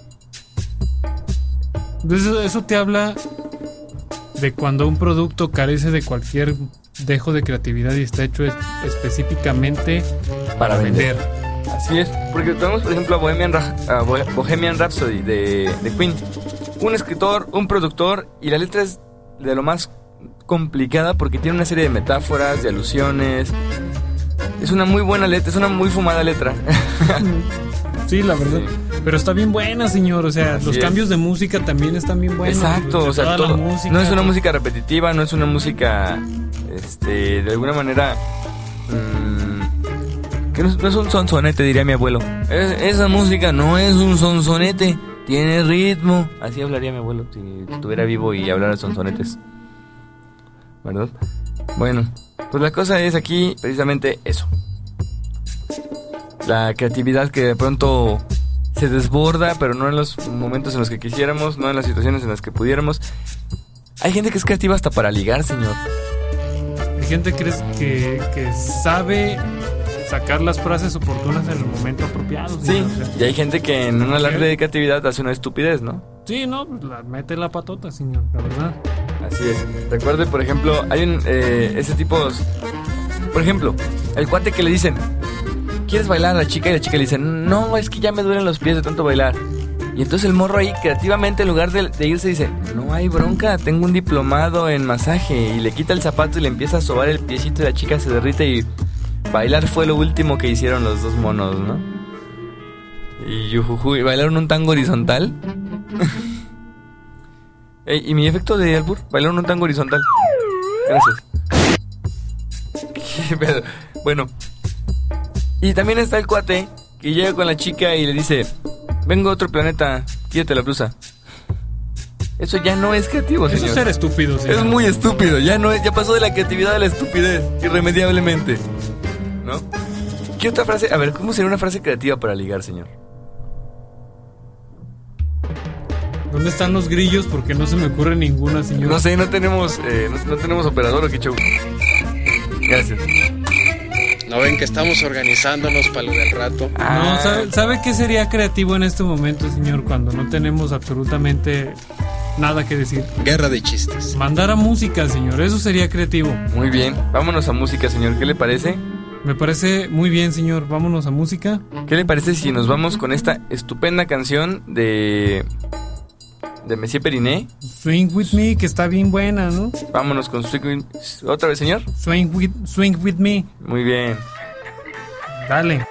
Eso te habla de cuando un producto carece de cualquier dejo de creatividad y está hecho específicamente para vender. Así es, porque tenemos por ejemplo a Bohemian Rhapsody de Queen. Un escritor, un productor y la letra es de lo más complicada porque tiene una serie de metáforas, de alusiones. Es una muy buena letra, es una muy fumada letra. Sí, la verdad. Sí. Pero está bien buena, señor. O sea, los cambios de música también están bien buenos. Exacto, o sea, todo. No es una música repetitiva, no es una música, de alguna manera, que no es un sonsonete, diría mi abuelo. Esa música no es un sonsonete, tiene ritmo. Así hablaría mi abuelo si estuviera vivo y hablara sonsonetes, ¿verdad? Bueno, pues la cosa es aquí precisamente eso. La creatividad que de pronto se desborda, pero no en los momentos en los que quisiéramos, no en las situaciones en las que pudiéramos. Hay gente que es creativa hasta para ligar, señor. Hay gente que sabe sacar las frases oportunas en el momento apropiado. Sí, y hay gente que en un alarde de creatividad hace una estupidez, ¿no? Sí, no, pues mete la patota, señor, la verdad. Así es. Recuerde, por ejemplo, hay ese tipo... Por ejemplo, el cuate que le dicen... ¿Quieres bailar a la chica? Y la chica le dice, no, es que ya me duelen los pies de tanto bailar. Y entonces el morro ahí, creativamente, en lugar de irse, dice, no hay bronca, tengo un diplomado en masaje. Y le quita el zapato y le empieza a sobar el piecito y la chica se derrite y bailar fue lo último que hicieron los dos monos, ¿no? Y bailaron un tango horizontal. ¿Y mi efecto de albur? Bailaron un tango horizontal. Gracias. ¿Qué pedo? Bueno... Y también está el cuate que llega con la chica y le dice, vengo a otro planeta, quítate la blusa. Eso ya no es creativo, señor. Eso es ser estúpido, señor. Es muy estúpido, ya pasó de la creatividad a la estupidez, irremediablemente, ¿no? ¿Qué otra frase? A ver, ¿cómo sería una frase creativa para ligar, señor? ¿Dónde están los grillos? Porque no se me ocurre ninguna, señor. No sé, no tenemos operador, ¿o qué show? Gracias. ¿No ven que estamos organizándonos para lo del rato? No, ¿sabe qué sería creativo en este momento, señor? Cuando no tenemos absolutamente nada que decir. Guerra de chistes. Mandar a música, señor, eso sería creativo. Muy bien, vámonos a música, señor, ¿qué le parece? Me parece muy bien, señor, vámonos a música. ¿Qué le parece si nos vamos con esta estupenda canción de Messier Periné? Swing With Me, que está bien buena, ¿no? Vámonos con Swing With... ¿Otra vez, señor? Swing With Me. Muy bien. Dale.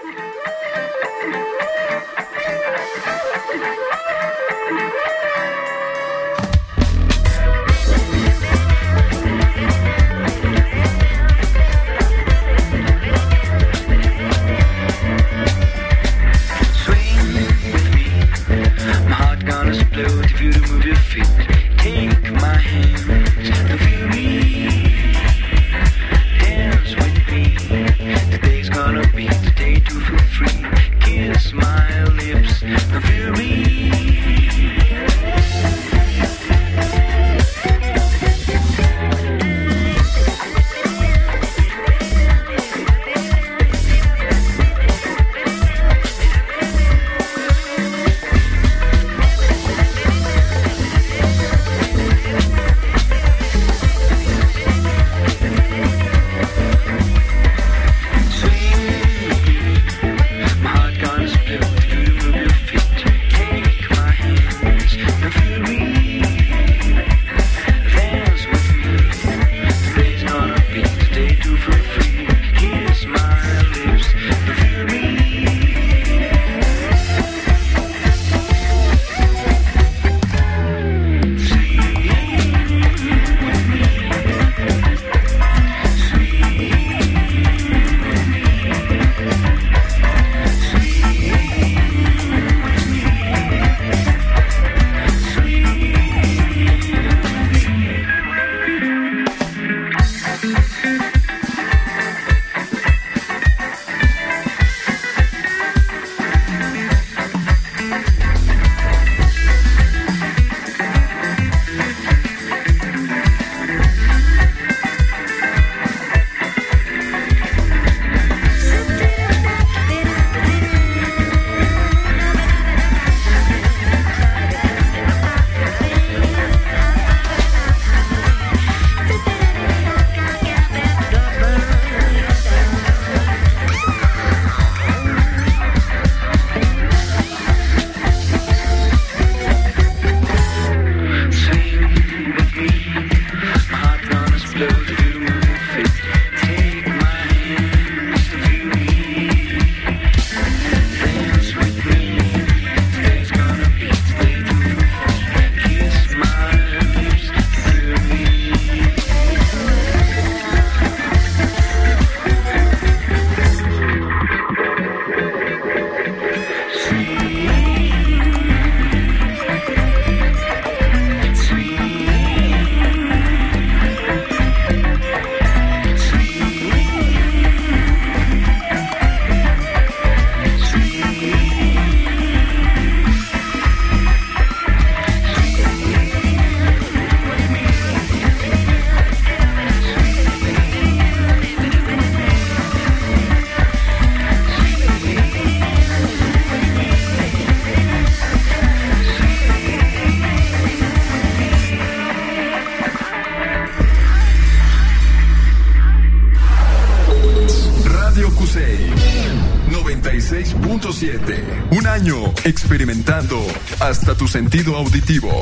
96.7. Un año experimentando hasta tu sentido auditivo.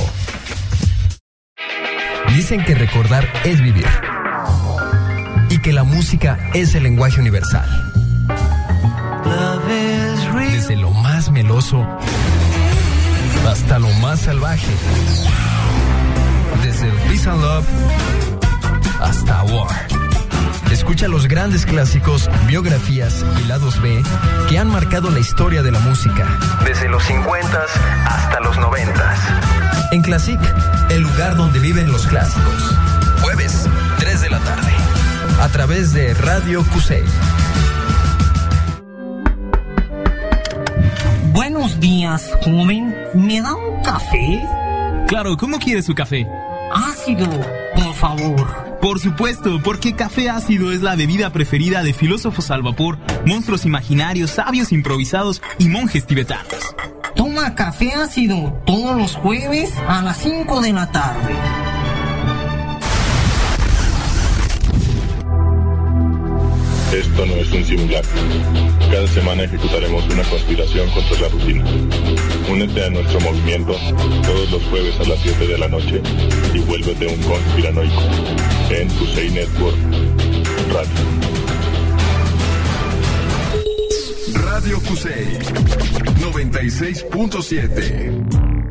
Dicen que recordar es vivir. Y que la música es el lenguaje universal. Desde lo más meloso hasta lo más salvaje. Desde el Peace and Love hasta War. Escucha los grandes clásicos, biografías y lados B que han marcado la historia de la música. Desde los 50s hasta los 90s. En Classic, el lugar donde viven los clásicos. Jueves, 3 de la tarde. A través de Radio Cusey. Buenos días, joven. ¿Me da un café? Claro, ¿cómo quiere su café? Ácido, por favor. Por supuesto, porque café ácido es la bebida preferida de filósofos al vapor, monstruos imaginarios, sabios improvisados y monjes tibetanos. Toma café ácido todos los jueves a las 5 de la tarde. Esto no es un simulacro. Cada semana ejecutaremos una conspiración contra la rutina. Únete a nuestro movimiento todos los jueves a las 7 de la noche y vuélvete un conspiranoico en Cusey Network Radio. Radio Cusey 96.7.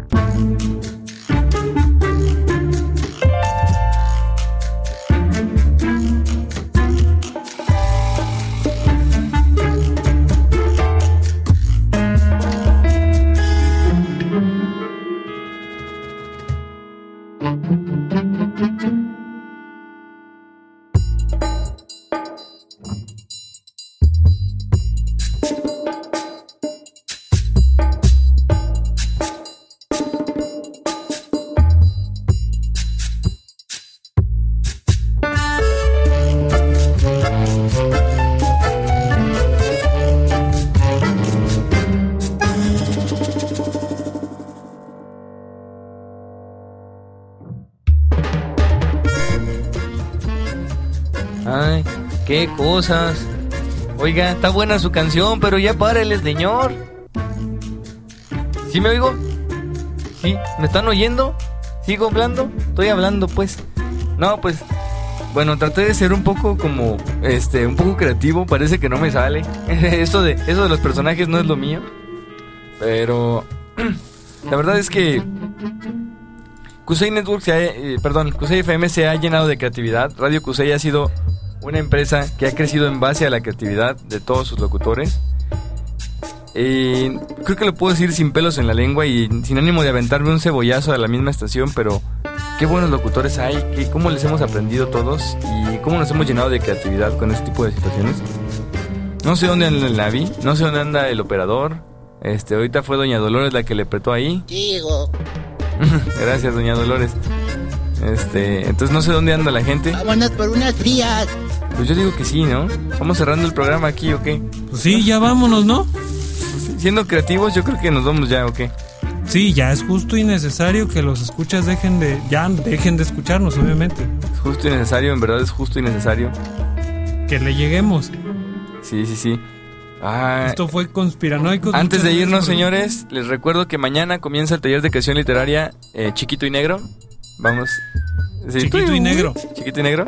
Ay, qué cosas. Oiga, está buena su canción, pero ya párele, señor. ¿Sí me oigo? ¿Sí? ¿Me están oyendo? ¿Sigo hablando? Estoy hablando, pues. No, pues... Bueno, traté de ser un poco como... un poco creativo, parece que no me sale. Eso de los personajes no es lo mío. Pero... la verdad es que... Cusey Network Cusey FM se ha llenado de creatividad. Radio Cusey ha sido una empresa que ha crecido en base a la creatividad de todos sus locutores. Creo que lo puedo decir sin pelos en la lengua y sin ánimo de aventarme un cebollazo a la misma estación, pero qué buenos locutores hay, cómo les hemos aprendido todos y cómo nos hemos llenado de creatividad con este tipo de situaciones. No sé dónde anda el Navi, no sé dónde anda el operador. Ahorita fue Doña Dolores la que le apretó ahí. Digo. Gracias, Doña Dolores. Entonces no sé dónde anda la gente. Vámonos por unas frías. Pues yo digo que sí, ¿no? ¿Vamos cerrando el programa aquí o qué? Pues sí, ya vámonos, ¿no? Siendo creativos, yo creo que nos vamos ya, ¿o qué? Sí, ya es justo y necesario que los escuchas dejen de escucharnos, obviamente. Es justo y necesario, en verdad es justo y necesario. Que le lleguemos. Sí. Esto fue Conspiranoicos. Antes de irnos, señores, les recuerdo que mañana comienza el taller de creación literaria Chiquito y Negro. Vamos. Sí. Chiquito y Negro. Chiquito y Negro.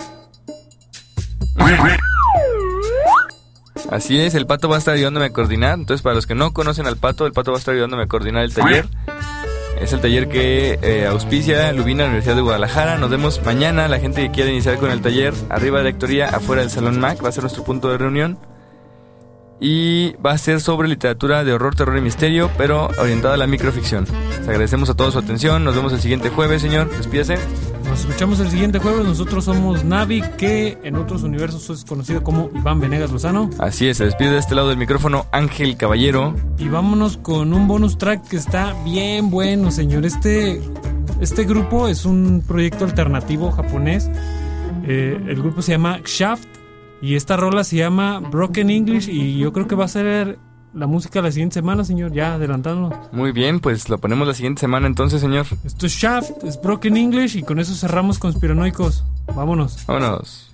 Así es, el Pato va a estar ayudándome a coordinar. Entonces, para los que no conocen al Pato, el Pato va a estar ayudándome a coordinar el taller. Es el taller que auspicia Lubina, Universidad de Guadalajara. Nos vemos mañana. La gente que quiera iniciar con el taller, arriba de Rectoría, afuera del Salón Mac, va a ser nuestro punto de reunión. Y va a ser sobre literatura de horror, terror y misterio, pero orientada a la microficción. Les agradecemos a todos su atención. Nos vemos el siguiente jueves, señor. Despídase. Nos escuchamos el siguiente jueves. Nosotros somos Navi, que en otros universos es conocido como Iván Venegas Lozano. Así es, se despide de este lado del micrófono Ángel Caballero. Y vámonos con un bonus track que está bien bueno, señor. Este grupo es un proyecto alternativo japonés. El grupo se llama Shaft. Y esta rola se llama Broken English y yo creo que va a ser la música la siguiente semana, señor, ya adelantándonos. Muy bien, pues lo ponemos la siguiente semana entonces, señor. Esto es Shaft, es Broken English y con eso cerramos Conspiranoicos. Vámonos. Vámonos.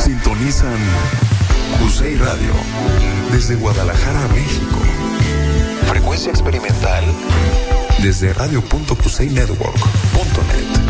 Sintonizan Cusey Radio desde Guadalajara, México. Frecuencia experimental desde radio.cuseynetwork.net.